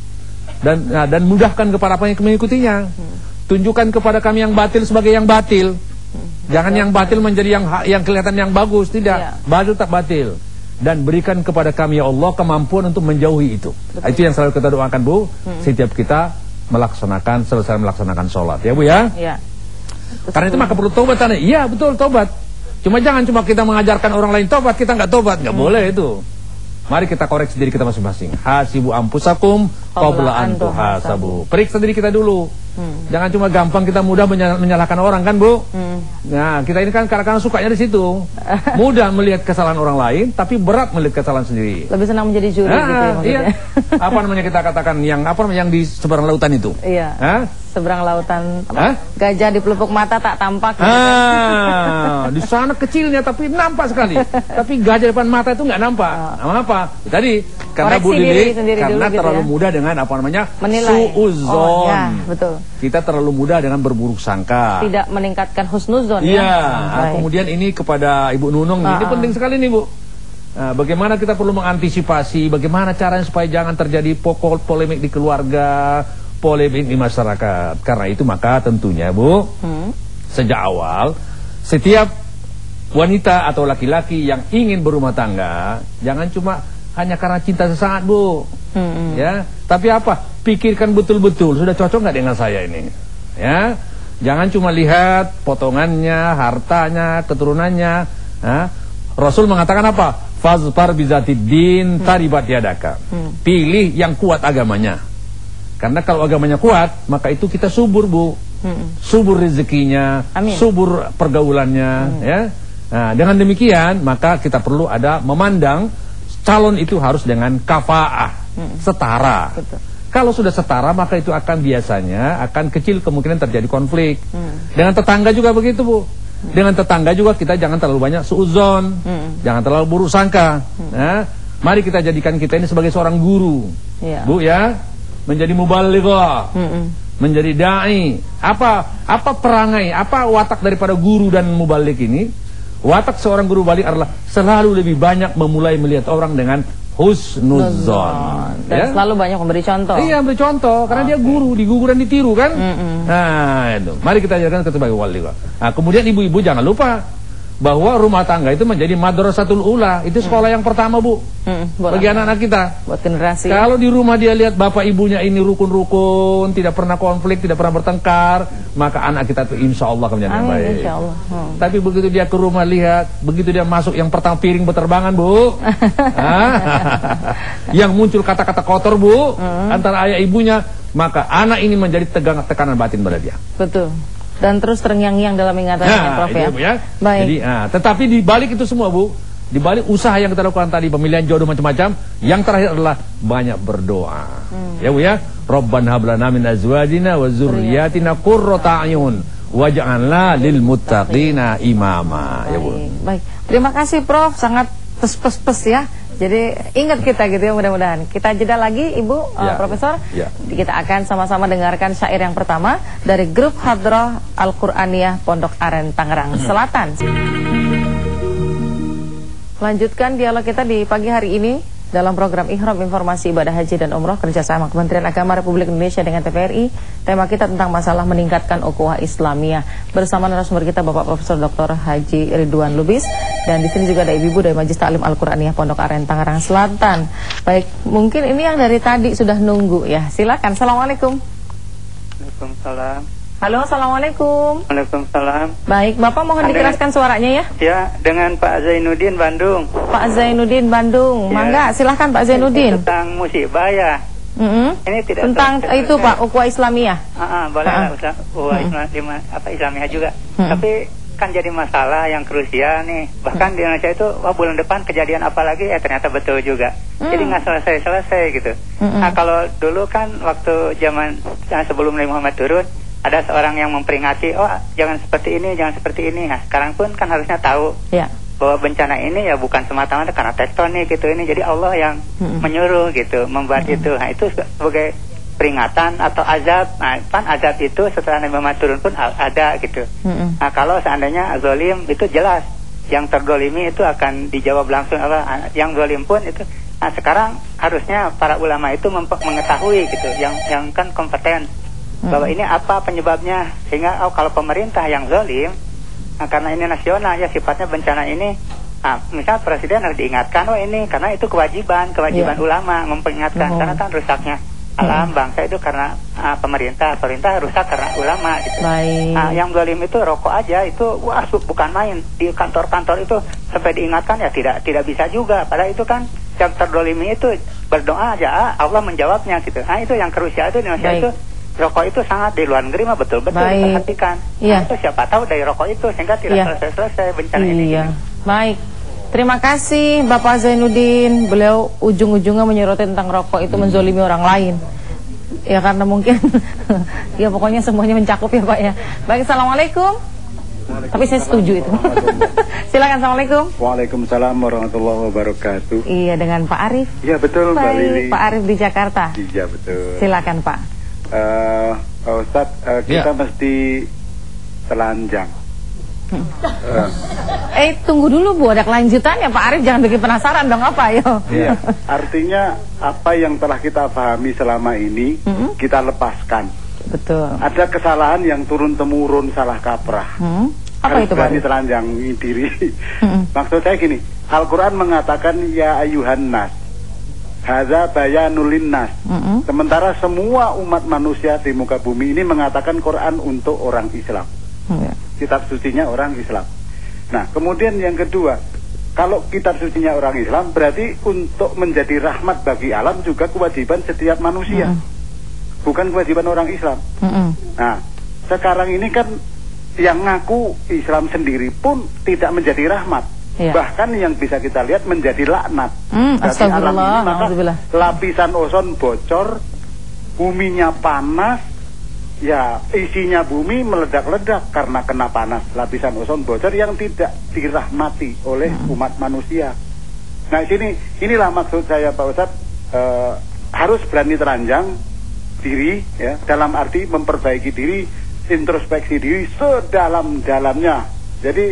Speaker 2: Dan mudahkan kepada apa yang mengikutinya. Tunjukkan kepada kami yang batil sebagai yang batil. Jangan yang batil menjadi yang kelihatan yang bagus. Tidak, batil tak batil. Dan berikan kepada kami ya Allah kemampuan untuk menjauhi itu. Itu yang selalu kita doakan Bu, setiap kita selesai melaksanakan sholat ya Bu ya. Karena itu maka perlu tobat. Iya betul, tobat. Cuma jangan cuma kita mengajarkan orang lain tobat, kita nggak tobat, nggak boleh itu. Mari kita koreksi diri kita masing-masing. Hasibu ampusakum qabla an tuhasabu. Periksa diri kita dulu. Jangan cuma gampang kita mudah menyalahkan orang kan Bu. Nah kita ini kan kadang-kadang sukanya di situ. Mudah melihat kesalahan orang lain, tapi berat melihat kesalahan sendiri. Lebih senang menjadi juri gitu ya maksudnya. Iya. Apa namanya kita katakan yang di seberang lautan itu? Iya. Seberang lautan gajah di pelupuk mata tak tampak. Di sana kecilnya tapi nampak sekali. Tapi gajah depan mata itu nggak nampak. Apa? Tadi karena Bu Lili karena terlalu mudah dengan apa namanya suuzon. Betul. Kita terlalu mudah dengan berburuk sangka. Tidak meningkatkan husnuzon. Iya. Kemudian ini kepada Ibu Nunung ini penting sekali nih Bu. Bagaimana kita perlu mengantisipasi, bagaimana caranya supaya jangan terjadi polemik di keluarga, polemik di masyarakat. Karena itu maka tentunya Bu, sejak awal setiap wanita atau laki-laki yang ingin berumah tangga, jangan cuma hanya karena cinta sesaat Bu, ya, tapi apa? Pikirkan betul-betul sudah cocok nggak dengan saya ini, ya. Jangan cuma lihat potongannya, hartanya, keturunannya. Rasul mengatakan apa? Fazfar bizatiddin taribat yadaka. Pilih yang kuat agamanya. Karena kalau agamanya kuat, maka itu kita subur Bu. Subur rezekinya, subur pergaulannya, ya. Nah, dengan demikian maka kita perlu ada memandang calon itu harus dengan kafaah, setara. Betul. Kalau sudah setara maka itu akan biasanya akan kecil kemungkinan terjadi konflik. Dengan tetangga juga begitu Bu. Dengan tetangga juga kita jangan terlalu banyak suudzon, jangan terlalu buruk sangka. Nah, mari kita jadikan kita ini sebagai seorang guru, Bu ya, menjadi mubalighah, menjadi dai. Apa perangai, apa watak daripada guru dan mubaligh ini? Watak seorang guru baligh adalah selalu lebih banyak memulai melihat orang dengan husnuzon,
Speaker 1: dan selalu banyak memberi contoh.
Speaker 2: Iya, memberi contoh karena dia guru, digugur dan ditiru kan. Nah, itu. Mari kita jadikan kita sebagai wali. Nah, kemudian ibu-ibu jangan lupa bahwa rumah tangga itu menjadi madrasatul ula, itu sekolah yang pertama Bu, bagi anak-anak kita,
Speaker 1: buat generasi.
Speaker 2: Kalau di rumah dia lihat bapak ibunya ini rukun-rukun, tidak pernah konflik, tidak pernah bertengkar, maka anak kita itu insya Allah akan menjadi yang baik.
Speaker 1: Insya Allah.
Speaker 2: Tapi begitu dia ke rumah lihat, begitu dia masuk yang pertama piring berterbangan Bu, yang muncul kata-kata kotor Bu, antara ayah ibunya, maka anak ini menjadi tekanan batin pada dia.
Speaker 1: Betul. Dan terus terngiang-ngiang dalam ingatannya, Prof ya.
Speaker 2: Ya.
Speaker 1: Baik.
Speaker 2: Jadi, tetapi di balik itu semua Bu, di balik usaha yang kita lakukan tadi, pemilihan jodoh macam-macam, yang terakhir adalah banyak berdoa. Ya Bu ya. Rabbana hab lana min azwajina wa dzurriyyatina qurrata a'yun waj'alna lil muttaqina imama. Ya Bu.
Speaker 1: Baik. Terima kasih Prof, sangat pes ya. Jadi ingat kita gitu ya, mudah-mudahan. Kita jeda lagi Ibu, Profesor. Kita akan sama-sama dengarkan syair yang pertama dari grup Hadrah Al-Qur'aniyah Pondok Aren Tangerang Selatan. Lanjutkan dialog kita di pagi hari ini dalam program Ihram Informasi Ibadah Haji dan Umroh kerjasama Kementerian Agama Republik Indonesia dengan TVRI. Tema kita tentang masalah meningkatkan ukhuwah Islamiyah. Bersama narasumber kita Bapak Profesor Dr. Haji Ridwan Lubis, dan di sini juga ada ibu-ibu dari Majelis Taklim Al-Qur'aniyah Pondok Aren Tangerang Selatan. Baik, mungkin ini yang dari tadi sudah nunggu ya. Silakan. Assalamualaikum.
Speaker 8: Waalaikumsalam.
Speaker 1: Halo, assalamualaikum.
Speaker 8: Waalaikumsalam.
Speaker 1: Baik, Bapak mohon dikeraskan suaranya ya.
Speaker 8: Ya, dengan Pak Zainuddin Bandung.
Speaker 1: Pak Zainuddin Bandung, mangga silahkan Pak Zainuddin.
Speaker 8: Tentang musibah ya. Ini tidak
Speaker 1: tentang itu Pak, ukhuwah Islamiyah.
Speaker 8: Boleh lah, ukhuwah Islamiyah juga. Tapi kan jadi masalah yang krusial nih. Bahkan di Indonesia itu bulan depan kejadian apa lagi ternyata betul juga. Jadi nggak selesai gitu. Nah, kalau dulu kan waktu zaman sebelum Nabi Muhammad turun, ada seorang yang memperingati, jangan seperti ini, jangan seperti ini. Nah, sekarang pun kan harusnya tahu bahwa bencana ini ya bukan semata-mata karena tektonik gitu ini. Jadi Allah yang menyuruh gitu, membuat itu. Nah, itu sebagai peringatan atau azab. Nah, kan azab itu setelah Nabi Muhammad turun pun ada gitu. Nah, kalau seandainya zalim itu jelas, yang terdolimi itu akan dijawab langsung apa. Yang zalim pun itu. Nah, sekarang harusnya para ulama itu mengetahui gitu, yang kan kompeten. Bahwa ini apa penyebabnya, sehingga kalau pemerintah yang zalim, karena ini nasional ya sifatnya bencana ini, misal presiden harus diingatkan, ini karena itu kewajiban ulama memperingatkan, karena kan rusaknya alam bangsa itu karena pemerintah rusak karena ulama gitu. Yang zalim itu rokok aja itu bukan main, di kantor-kantor itu sampai diingatkan ya tidak bisa juga, padahal itu kan yang terdolimi itu berdoa aja Allah menjawabnya gitu. Nah, itu yang krusial itu di Indonesia itu. Rokok itu sangat di luar negeri mah betul-betul diperhatikan. Nah, itu siapa tahu dari rokok itu sehingga tidak selesai bencana ini.
Speaker 1: Baik. Terima kasih Bapak Zainuddin. Beliau ujung-ujungnya menyoroti tentang rokok itu menzolimi orang lain. Ya karena mungkin ya pokoknya semuanya mencakup ya Pak ya. Baik, assalamualaikum. Tapi saya setuju itu. Silakan, assalamualaikum.
Speaker 9: Waalaikumsalam warahmatullahi wabarakatuh.
Speaker 1: Iya, dengan Pak Arif.
Speaker 9: Iya betul Mbak Lili.
Speaker 1: Pak Arif di Jakarta.
Speaker 9: Iya betul.
Speaker 1: Silakan Pak.
Speaker 9: Ustadz, kita mesti telanjang.
Speaker 1: Tunggu dulu Bu, ada kelanjutannya Pak Arif, jangan bikin penasaran dong, apa ayo.
Speaker 9: Iya, artinya apa yang telah kita pahami selama ini kita lepaskan.
Speaker 1: Betul.
Speaker 9: Ada kesalahan yang turun-temurun salah kaprah.
Speaker 1: Apa
Speaker 9: harus
Speaker 1: itu Pak?
Speaker 9: berani telanjangi diri. Maksud saya gini, Al-Quran mengatakan ya ayuhan nas, hadza bayanul linnas. Sementara semua umat manusia di muka bumi ini mengatakan Quran untuk orang Islam. Kitab sucinya orang Islam. Nah, kemudian yang kedua, kalau kitab sucinya orang Islam, berarti untuk menjadi rahmat bagi alam juga kewajiban setiap manusia, bukan kewajiban orang Islam. Nah, sekarang ini kan yang ngaku Islam sendiri pun tidak menjadi rahmat, bahkan yang bisa kita lihat menjadi laknat bagi alam ini. Maka lapisan ozon bocor, buminya panas, ya isinya bumi meledak-ledak karena kena panas lapisan ozon bocor yang tidak dirahmati oleh umat manusia. Nah inilah maksud saya Pak Ustadz, harus berani telanjang diri ya, dalam arti memperbaiki diri, introspeksi diri sedalam-dalamnya. Jadi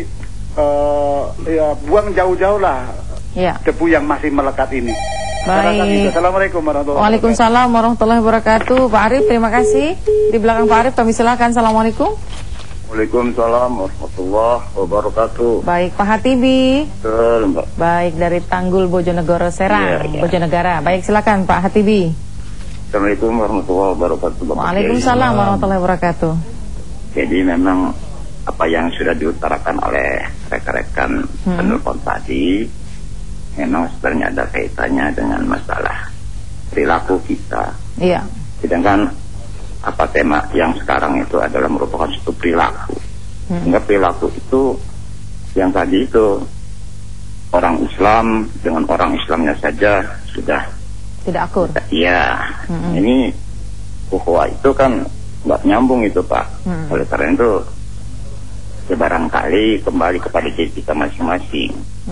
Speaker 9: ya buang jauh-jauh lah debu yang masih melekat ini.
Speaker 1: Baik.
Speaker 9: Assalamualaikum warahmatullahi wabarakatuh.
Speaker 1: Waalaikumsalam warahmatullahi wabarakatuh. Pak Arif, terima kasih. Di belakang Pak Arif kami silakan. Assalamualaikum.
Speaker 10: Waalaikumsalam warahmatullahi wabarakatuh.
Speaker 1: Baik, Pak Hatibi.
Speaker 10: Betul, Mbak.
Speaker 1: Baik, dari Tanggul Bojonegoro Serang, Bojonegara. Baik, silakan Pak Hatibi.
Speaker 10: Assalamualaikum warahmatullahi wabarakatuh.
Speaker 1: Waalaikumsalam warahmatullahi wabarakatuh.
Speaker 10: Jadi memang apa yang sudah diutarakan oleh rekan-rekan penelpon tadi memang sebenarnya ada kaitannya dengan masalah perilaku kita. Iya. Sedangkan apa tema yang sekarang itu adalah merupakan suatu perilaku. Sehingga perilaku itu yang tadi itu orang Islam dengan orang Islamnya saja sudah
Speaker 1: tidak akur.
Speaker 10: Iya. Ini ukhuwah itu kan nggak nyambung itu Pak. Oleh karena itu ya barangkali kembali kepada diri kita masing-masing.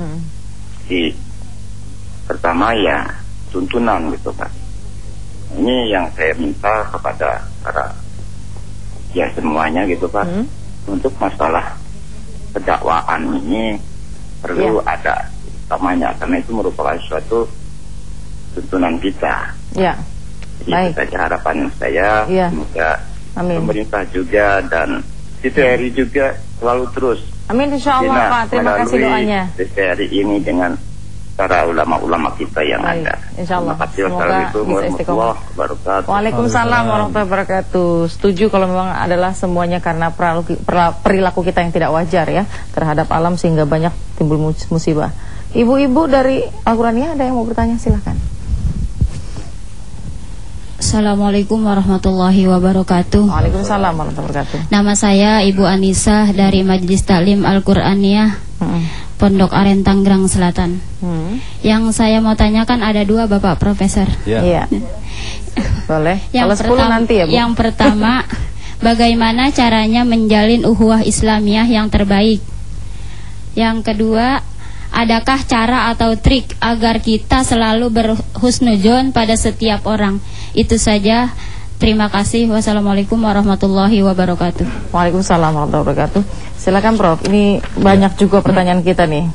Speaker 10: Di pertama ya tuntunan gitu Pak. Ini yang saya minta kepada para ya semuanya gitu Pak, untuk masalah pendakwaan ini perlu ada utamanya, karena itu merupakan suatu tuntunan kita. Jadi itu saja harapan saya. Semoga pemerintah juga dan TVRI juga selalu terus.
Speaker 1: Amin, insya Allah Pak. Terima kasih doanya.
Speaker 10: TVRI ini dengan para ulama-ulama kita yang ada.
Speaker 1: Insyaallah.
Speaker 10: Semoga bisa istiqomah.
Speaker 1: Waalaikumsalam warahmatullahi wabarakatuh. Setuju kalau memang adalah semuanya karena perilaku kita yang tidak wajar ya terhadap alam sehingga banyak timbul musibah. Ibu-ibu dari Al-Qur'aniyah ada yang mau bertanya, silakan.
Speaker 4: Assalamualaikum warahmatullahi wabarakatuh.
Speaker 1: Waalaikumsalam warahmatullahi wabarakatuh.
Speaker 4: Nama saya Ibu Anisah dari Majelis Taklim Al-Qur'aniyah Pondok Aren Tangerang Selatan. Yang saya mau tanyakan ada dua Bapak Profesor.
Speaker 1: Iya. Boleh. Kalau 10 nanti ya Bu.
Speaker 4: Yang pertama, bagaimana caranya menjalin ukhuwah Islamiyah yang terbaik? Yang kedua, adakah cara atau trik agar kita selalu berhusnudzon pada setiap orang? Itu saja. Terima kasih. Wassalamualaikum warahmatullahi wabarakatuh.
Speaker 1: Waalaikumsalam warahmatullahi wabarakatuh. Silakan Prof. Ini banyak juga pertanyaan kita nih.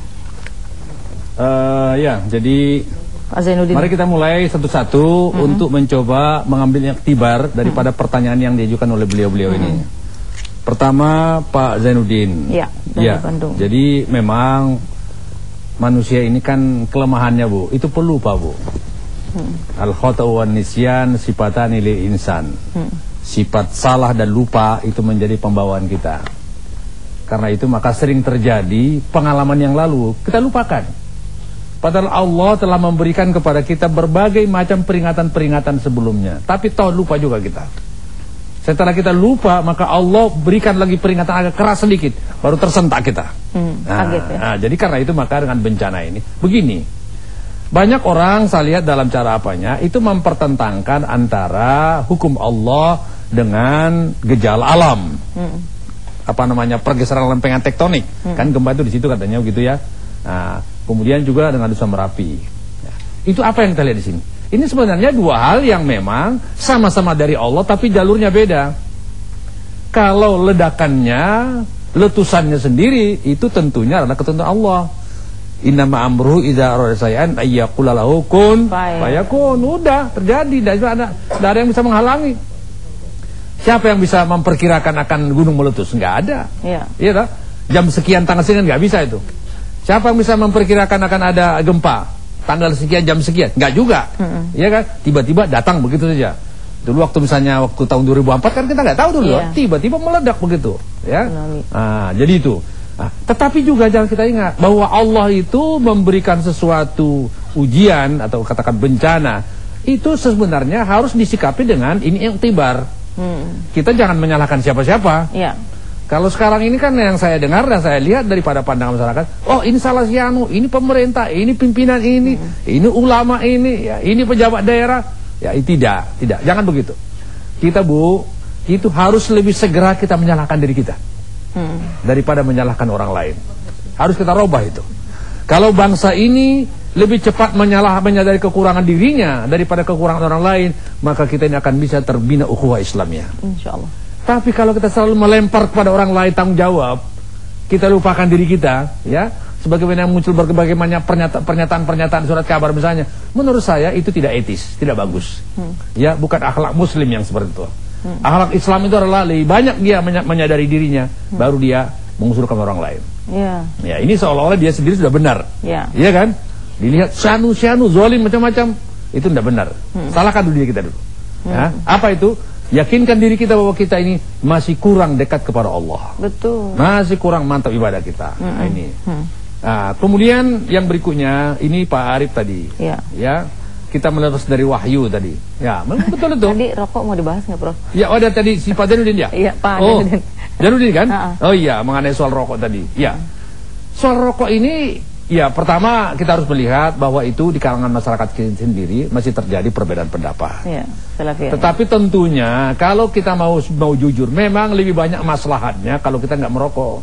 Speaker 2: Jadi
Speaker 1: Pak Zainuddin,
Speaker 2: mari kita mulai satu-satu untuk mencoba mengambil iktibar daripada pertanyaan yang diajukan oleh beliau-beliau ini. Pertama Pak Zainuddin.
Speaker 1: Dari Bandung.
Speaker 2: Jadi memang manusia ini kan kelemahannya Bu, itu pelupa Bu. Al-khata'u wan nisyan sifatani lil insan. Sifat salah dan lupa itu menjadi pembawaan kita. Karena itu maka sering terjadi pengalaman yang lalu kita lupakan. Padahal Allah telah memberikan kepada kita berbagai macam peringatan-peringatan sebelumnya, tapi tahu lupa juga kita. Setelah kita lupa, maka Allah berikan lagi peringatan agak keras sedikit, baru tersentak kita. Jadi karena itu maka dengan bencana ini begini. Banyak orang saya lihat dalam cara apanya itu mempertentangkan antara hukum Allah dengan gejala alam. Apa namanya, pergeseran lempengan tektonik. Kan gempa itu di situ katanya gitu ya. Nah, kemudian juga dengan letusan Merapi. Nah, itu apa yang kita lihat di sini? Ini sebenarnya dua hal yang memang sama-sama dari Allah tapi jalurnya beda. Kalau ledakannya letusannya sendiri itu tentunya adalah ketentuan Allah. Innama amruhu idza arada shay'an ayyaqula lahu kun fayakun. Udah terjadi, tidak ada yang bisa menghalangi. Siapa yang bisa memperkirakan akan gunung meletus? Enggak ada. Iya toh? Jam sekian tanggal sekian enggak bisa itu. Siapa yang bisa memperkirakan akan ada gempa tanggal sekian jam sekian? Enggak juga. Iya kan? Tiba-tiba datang begitu saja. Dulu waktu misalnya waktu tahun 2004 kan kita nggak tahu dulu, tiba-tiba meledak begitu, ya. Jadi itu. Tetapi juga jangan kita ingat bahwa Allah itu memberikan sesuatu ujian atau katakan bencana itu sebenarnya harus disikapi dengan ini iktibar. Kita jangan menyalahkan siapa-siapa. Kalau sekarang ini kan yang saya dengar dan saya lihat daripada pandangan masyarakat, oh ini salah si anu, ini pemerintah, ini pimpinan ini ulama ini, ya, ini pejabat daerah. Ya tidak, jangan begitu. Kita itu harus lebih segera kita menyalahkan diri kita daripada menyalahkan orang lain. Harus kita robah itu. Kalau bangsa ini lebih cepat menyadari kekurangan dirinya daripada kekurangan orang lain, maka kita ini akan bisa terbina ukhuwah Islamiyah. Insyaallah. Tapi kalau kita selalu melempar kepada orang lain tanggung jawab, kita lupakan diri kita, ya. Sebagaimana muncul berbagai pernyataan-pernyataan surat kabar misalnya, menurut saya itu tidak etis, tidak bagus. Ya, bukan akhlak muslim yang seperti itu. Akhlak Islam itu adalah lebih banyak dia menyadari dirinya, baru dia mengusulkan orang lain. Ya, ini seolah-olah dia sendiri sudah benar. Iya kan? Dilihat syanu, zalim macam-macam, itu tidak benar. Salahkan dulu diri kita dulu. Ya, apa itu? Yakinkan diri kita bahwa kita ini masih kurang dekat kepada Allah. Betul. Masih kurang mantap ibadah kita. Nah, ini. Kemudian yang berikutnya ini Pak Arif tadi. Ya. Kita melepas dari wahyu tadi. Ya, betul itu.
Speaker 1: Tadi rokok mau dibahas nggak, Prof?
Speaker 2: Ya, ada tadi si Pak Janudin ya?
Speaker 1: Iya, Pak Janudin.
Speaker 2: Janudin kan? Oh iya, mengenai soal rokok tadi. Ya. Soal rokok ini, ya pertama kita harus melihat bahwa itu di kalangan masyarakat sendiri masih terjadi perbedaan pendapat. Iya, tetapi tentunya kalau kita mau jujur, memang lebih banyak maslahatnya kalau kita nggak merokok.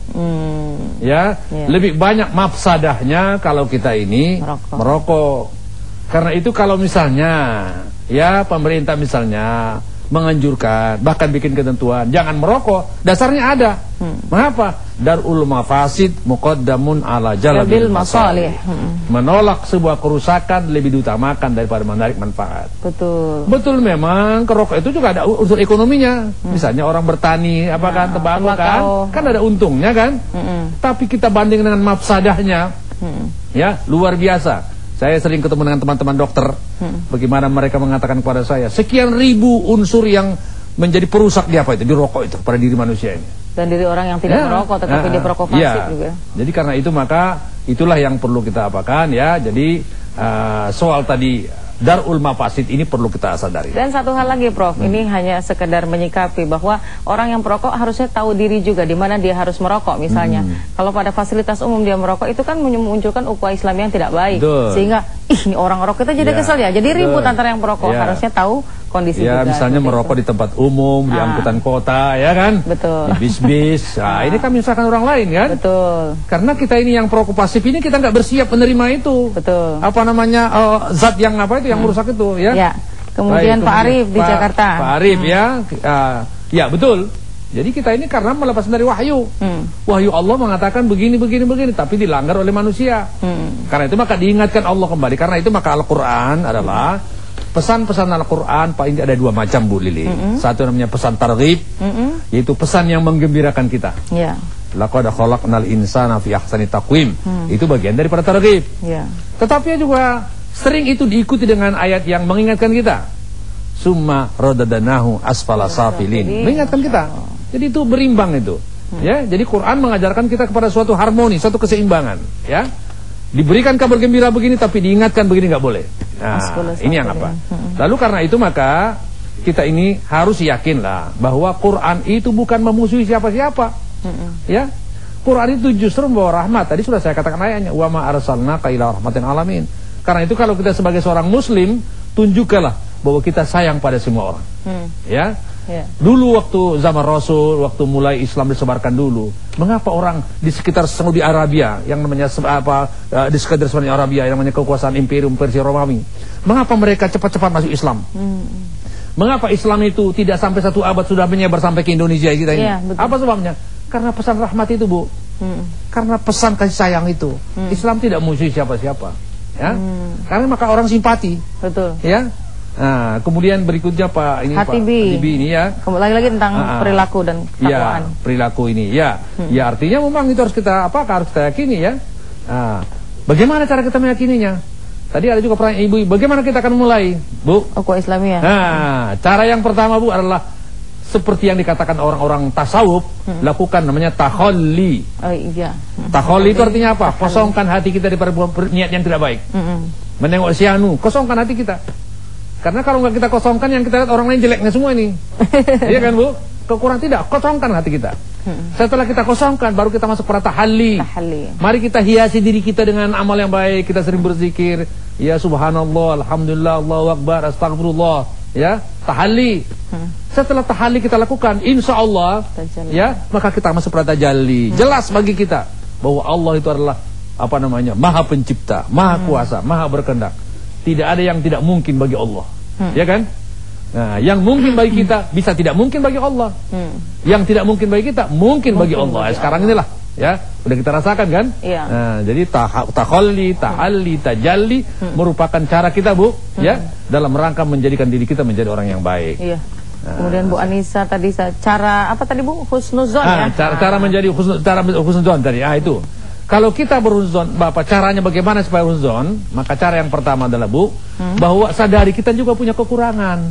Speaker 2: Lebih banyak mafsadahnya kalau kita ini merokok. Karena itu kalau misalnya ya pemerintah misalnya menganjurkan, bahkan bikin ketentuan jangan merokok, dasarnya ada. Mengapa? Darul mafasid muqaddamun ala jalbil masalih. Menolak sebuah kerusakan lebih diutamakan daripada menarik manfaat. Betul memang kerokok itu juga ada unsur ekonominya. Misalnya orang bertani tembakau kan ada untungnya kan. Tapi kita banding dengan mafsadahnya, ya luar biasa. Saya sering ketemu dengan teman-teman dokter, bagaimana mereka mengatakan kepada saya, sekian ribu unsur yang menjadi perusak di rokok itu pada diri manusia ini. Dan diri orang yang tidak merokok, tetapi dia perokok pasif juga. Jadi karena itu maka itulah yang perlu kita apakan ya. Jadi soal tadi darul mafasid ini perlu kita sadari. Dan satu hal lagi, Prof, ini hanya sekedar menyikapi bahwa orang yang perokok harusnya tahu diri juga di mana dia harus merokok. Misalnya, kalau pada fasilitas umum dia merokok itu kan memunculkan ukhuwah Islam yang tidak baik. Sehingga ini orang rokok kita jadi kesel ya. Jadi ribut antara yang perokok. Harusnya tahu kondisi juga. Misalnya merokok di tempat umum, di angkutan kota, ya kan? Betul. Di bis-bis. Ini kan misalkan orang lain kan? Betul. Karena kita ini yang perokok pasif ini kita nggak bersiap menerima itu. Betul. Zat yang yang merusak itu ya. Kemudian Pak Arif di Jakarta. Pak Arif ya betul. Jadi kita ini karena melepas dari wahyu. Wahyu Allah mengatakan begini, tapi dilanggar oleh manusia. Karena itu maka diingatkan Allah kembali. Karena itu maka Al-Quran adalah pesan-pesan Al-Quran paling ada dua macam, Bu Lili. Satu namanya pesan targhib, yaitu pesan yang menggembirakan kita. Laqad khalaqnal insana fi ahsani taqwim. Itu bagian daripada targhib. Tetapi juga sering itu diikuti dengan ayat yang mengingatkan kita. Summa radadnahu asfala safilin. Mengingatkan kita. Jadi itu berimbang itu. Ya, jadi Quran mengajarkan kita kepada suatu harmoni, suatu keseimbangan, ya. Diberikan kabar gembira begini tapi diingatkan begini nggak boleh. Nah, ini yang apa? Lalu karena itu maka kita ini harus yakinlah bahwa Quran itu bukan memusuhi siapa-siapa. Ya. Quran itu justru membawa rahmat. Tadi sudah saya katakan ayatnya, wa ma arsalnaka ila rahmatin alamin. Karena itu kalau kita sebagai seorang muslim, tunjukkanlah bahwa kita sayang pada semua orang. Ya. Dulu waktu zaman Rasul, waktu mulai Islam disebarkan dulu, mengapa orang di sekitar Saudi Arabia yang namanya di sekitar Saudi Arabia yang namanya kekuasaan Imperium Persia Romawi, mengapa mereka cepat-cepat masuk Islam? Mengapa Islam itu tidak sampai 1 abad sudah menyebar sampai ke Indonesia kita ini? Apa sebabnya?
Speaker 11: Karena pesan rahmat itu, Bu. Karena pesan kasih sayang itu. Islam tidak musuhi siapa-siapa, ya. Karena maka orang simpati.
Speaker 1: Betul.
Speaker 11: Ya. Nah, kemudian berikutnya Pak ini
Speaker 1: Hatibi.
Speaker 11: Pak Hatibi ini ya.
Speaker 1: Lagi-lagi tentang perilaku dan ketakwaan.
Speaker 11: Ya, perilaku ini ya. Ya artinya memang itu harus kita harus kita yakini ya. Nah, bagaimana cara kita meyakininya? Tadi ada juga pertanyaan Ibu, bagaimana kita akan mulai, Bu?
Speaker 1: Ukhuwah Islamiyah.
Speaker 11: Nah, cara yang pertama, Bu, adalah seperti yang dikatakan orang-orang tasawuf, lakukan namanya takhalli.
Speaker 1: Oh iya.
Speaker 11: Takhalli itu artinya apa? Kosongkan hati kita dari niat yang tidak baik. Menengok sianu, kosongkan hati kita. Karena kalau nggak kita kosongkan, yang kita lihat orang lain jeleknya semua ini. Iya kan, Bu? Kekurangan tidak, kosongkan hati kita. Setelah kita kosongkan, baru kita masuk pada tahalli. Mari kita hiasi diri kita dengan amal yang baik. Kita sering berzikir, ya subhanallah, alhamdulillah, Allahu akbar, astagfirullah. Ya, tahalli. Setelah tahalli kita lakukan, insya Allah, ya, maka kita masuk pada tajalli. Jelas bagi kita bahwa Allah itu adalah Maha Pencipta, Maha Kuasa, Maha Berkehendak. Tidak ada yang tidak mungkin bagi Allah, ya kan? Nah, yang mungkin bagi kita bisa tidak mungkin bagi Allah. Yang tidak mungkin bagi kita mungkin bagi Allah. Sekarang inilah, ya, udah kita rasakan kan? Iya. Nah, jadi takhalli, ta'alli, tajalli merupakan cara kita, Bu, ya, dalam rangka menjadikan diri kita menjadi orang yang baik. Iya.
Speaker 1: Kemudian Bu Anissa tadi cara apa tadi, Bu? Husnuzon ya.
Speaker 11: Cara menjadi husnuzon tadi. Itu. Kalau kita berhusnuzon, Bapak, caranya bagaimana supaya husnuzon? Maka cara yang pertama adalah, Bu, bahwa sadari kita juga punya kekurangan.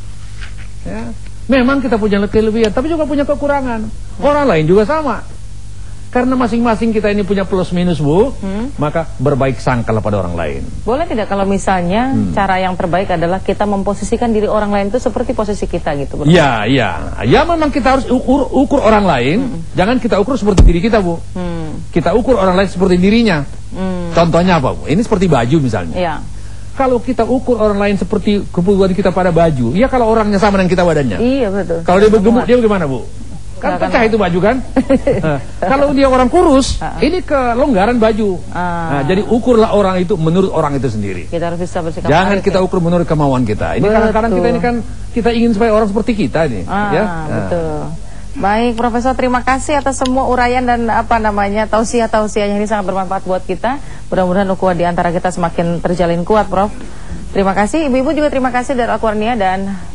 Speaker 11: Ya. Memang kita punya kelebihan, tapi juga punya kekurangan. Orang lain juga sama. Karena masing-masing kita ini punya plus minus, Bu, maka berbaik sangkalah pada orang lain.
Speaker 1: Boleh tidak kalau misalnya cara yang terbaik adalah kita memposisikan diri orang lain itu seperti posisi kita gitu?
Speaker 11: Iya, iya. Ya memang kita harus ukur orang lain, jangan kita ukur seperti diri kita, Bu. Kita ukur orang lain seperti dirinya. Contohnya apa, Bu? Ini seperti baju misalnya. Iya. Kalau kita ukur orang lain seperti kebutuhan kita pada baju, ya kalau orangnya sama dengan kita badannya. Iya, betul. Kalau dia gemuk, dia bagaimana, Bu? Kan pecah itu baju kan. Kalau dia orang kurus, ini kelonggaran baju. Nah, jadi ukurlah orang itu menurut orang itu sendiri.
Speaker 1: Kita harus bisa bersikap
Speaker 11: jangan kita ukur menurut kemauan kita. Ini kadang-kadang kita ini kan kita ingin supaya orang seperti kita nih, ya.
Speaker 1: Betul. Baik, Profesor, terima kasih atas semua uraian dan tausiah-tausiahnya ini sangat bermanfaat buat kita. Mudah-mudahan ukhuwah di antara kita semakin terjalin kuat, Prof. Terima kasih. Ibu-ibu juga terima kasih dari Al-Qur'aniyah dan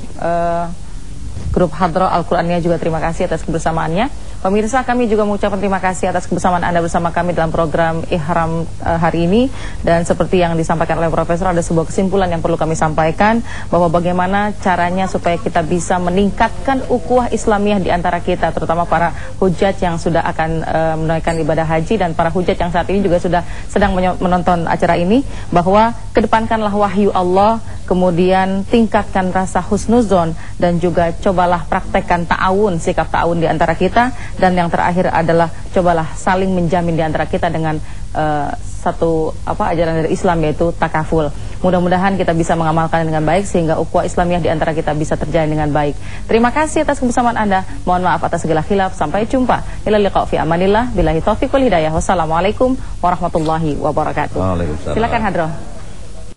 Speaker 1: Grup Hadroh Al-Qur'aniyah juga terima kasih atas kebersamaannya. Pemirsa, kami juga mengucapkan terima kasih atas kebersamaan Anda bersama kami dalam program Ihram hari ini. Dan seperti yang disampaikan oleh Profesor, ada sebuah kesimpulan yang perlu kami sampaikan, bahwa bagaimana caranya supaya kita bisa meningkatkan ukhuwah Islamiyah di antara kita, terutama para hujjaj yang sudah akan menunaikan ibadah haji dan para hujjaj yang saat ini juga sudah sedang menonton acara ini, bahwa kedepankanlah wahyu Allah, kemudian tingkatkan rasa husnuzon, dan juga cobalah praktekkan ta'awun, sikap ta'awun di antara kita. Dan yang terakhir adalah cobalah saling menjamin di antara kita dengan satu ajaran dari Islam, yaitu takaful. Mudah-mudahan kita bisa mengamalkan dengan baik sehingga ukhuwah Islamiyah di antara kita bisa terjalin dengan baik. Terima kasih atas kebersamaan Anda. Mohon maaf atas segala khilaf. Sampai jumpa. Ila liqa fi amanillah. Billahi taufiq wal hidayah. Wassalamualaikum warahmatullahi wabarakatuh.
Speaker 2: Waalaikumsalam.
Speaker 1: Silakan Hadroh.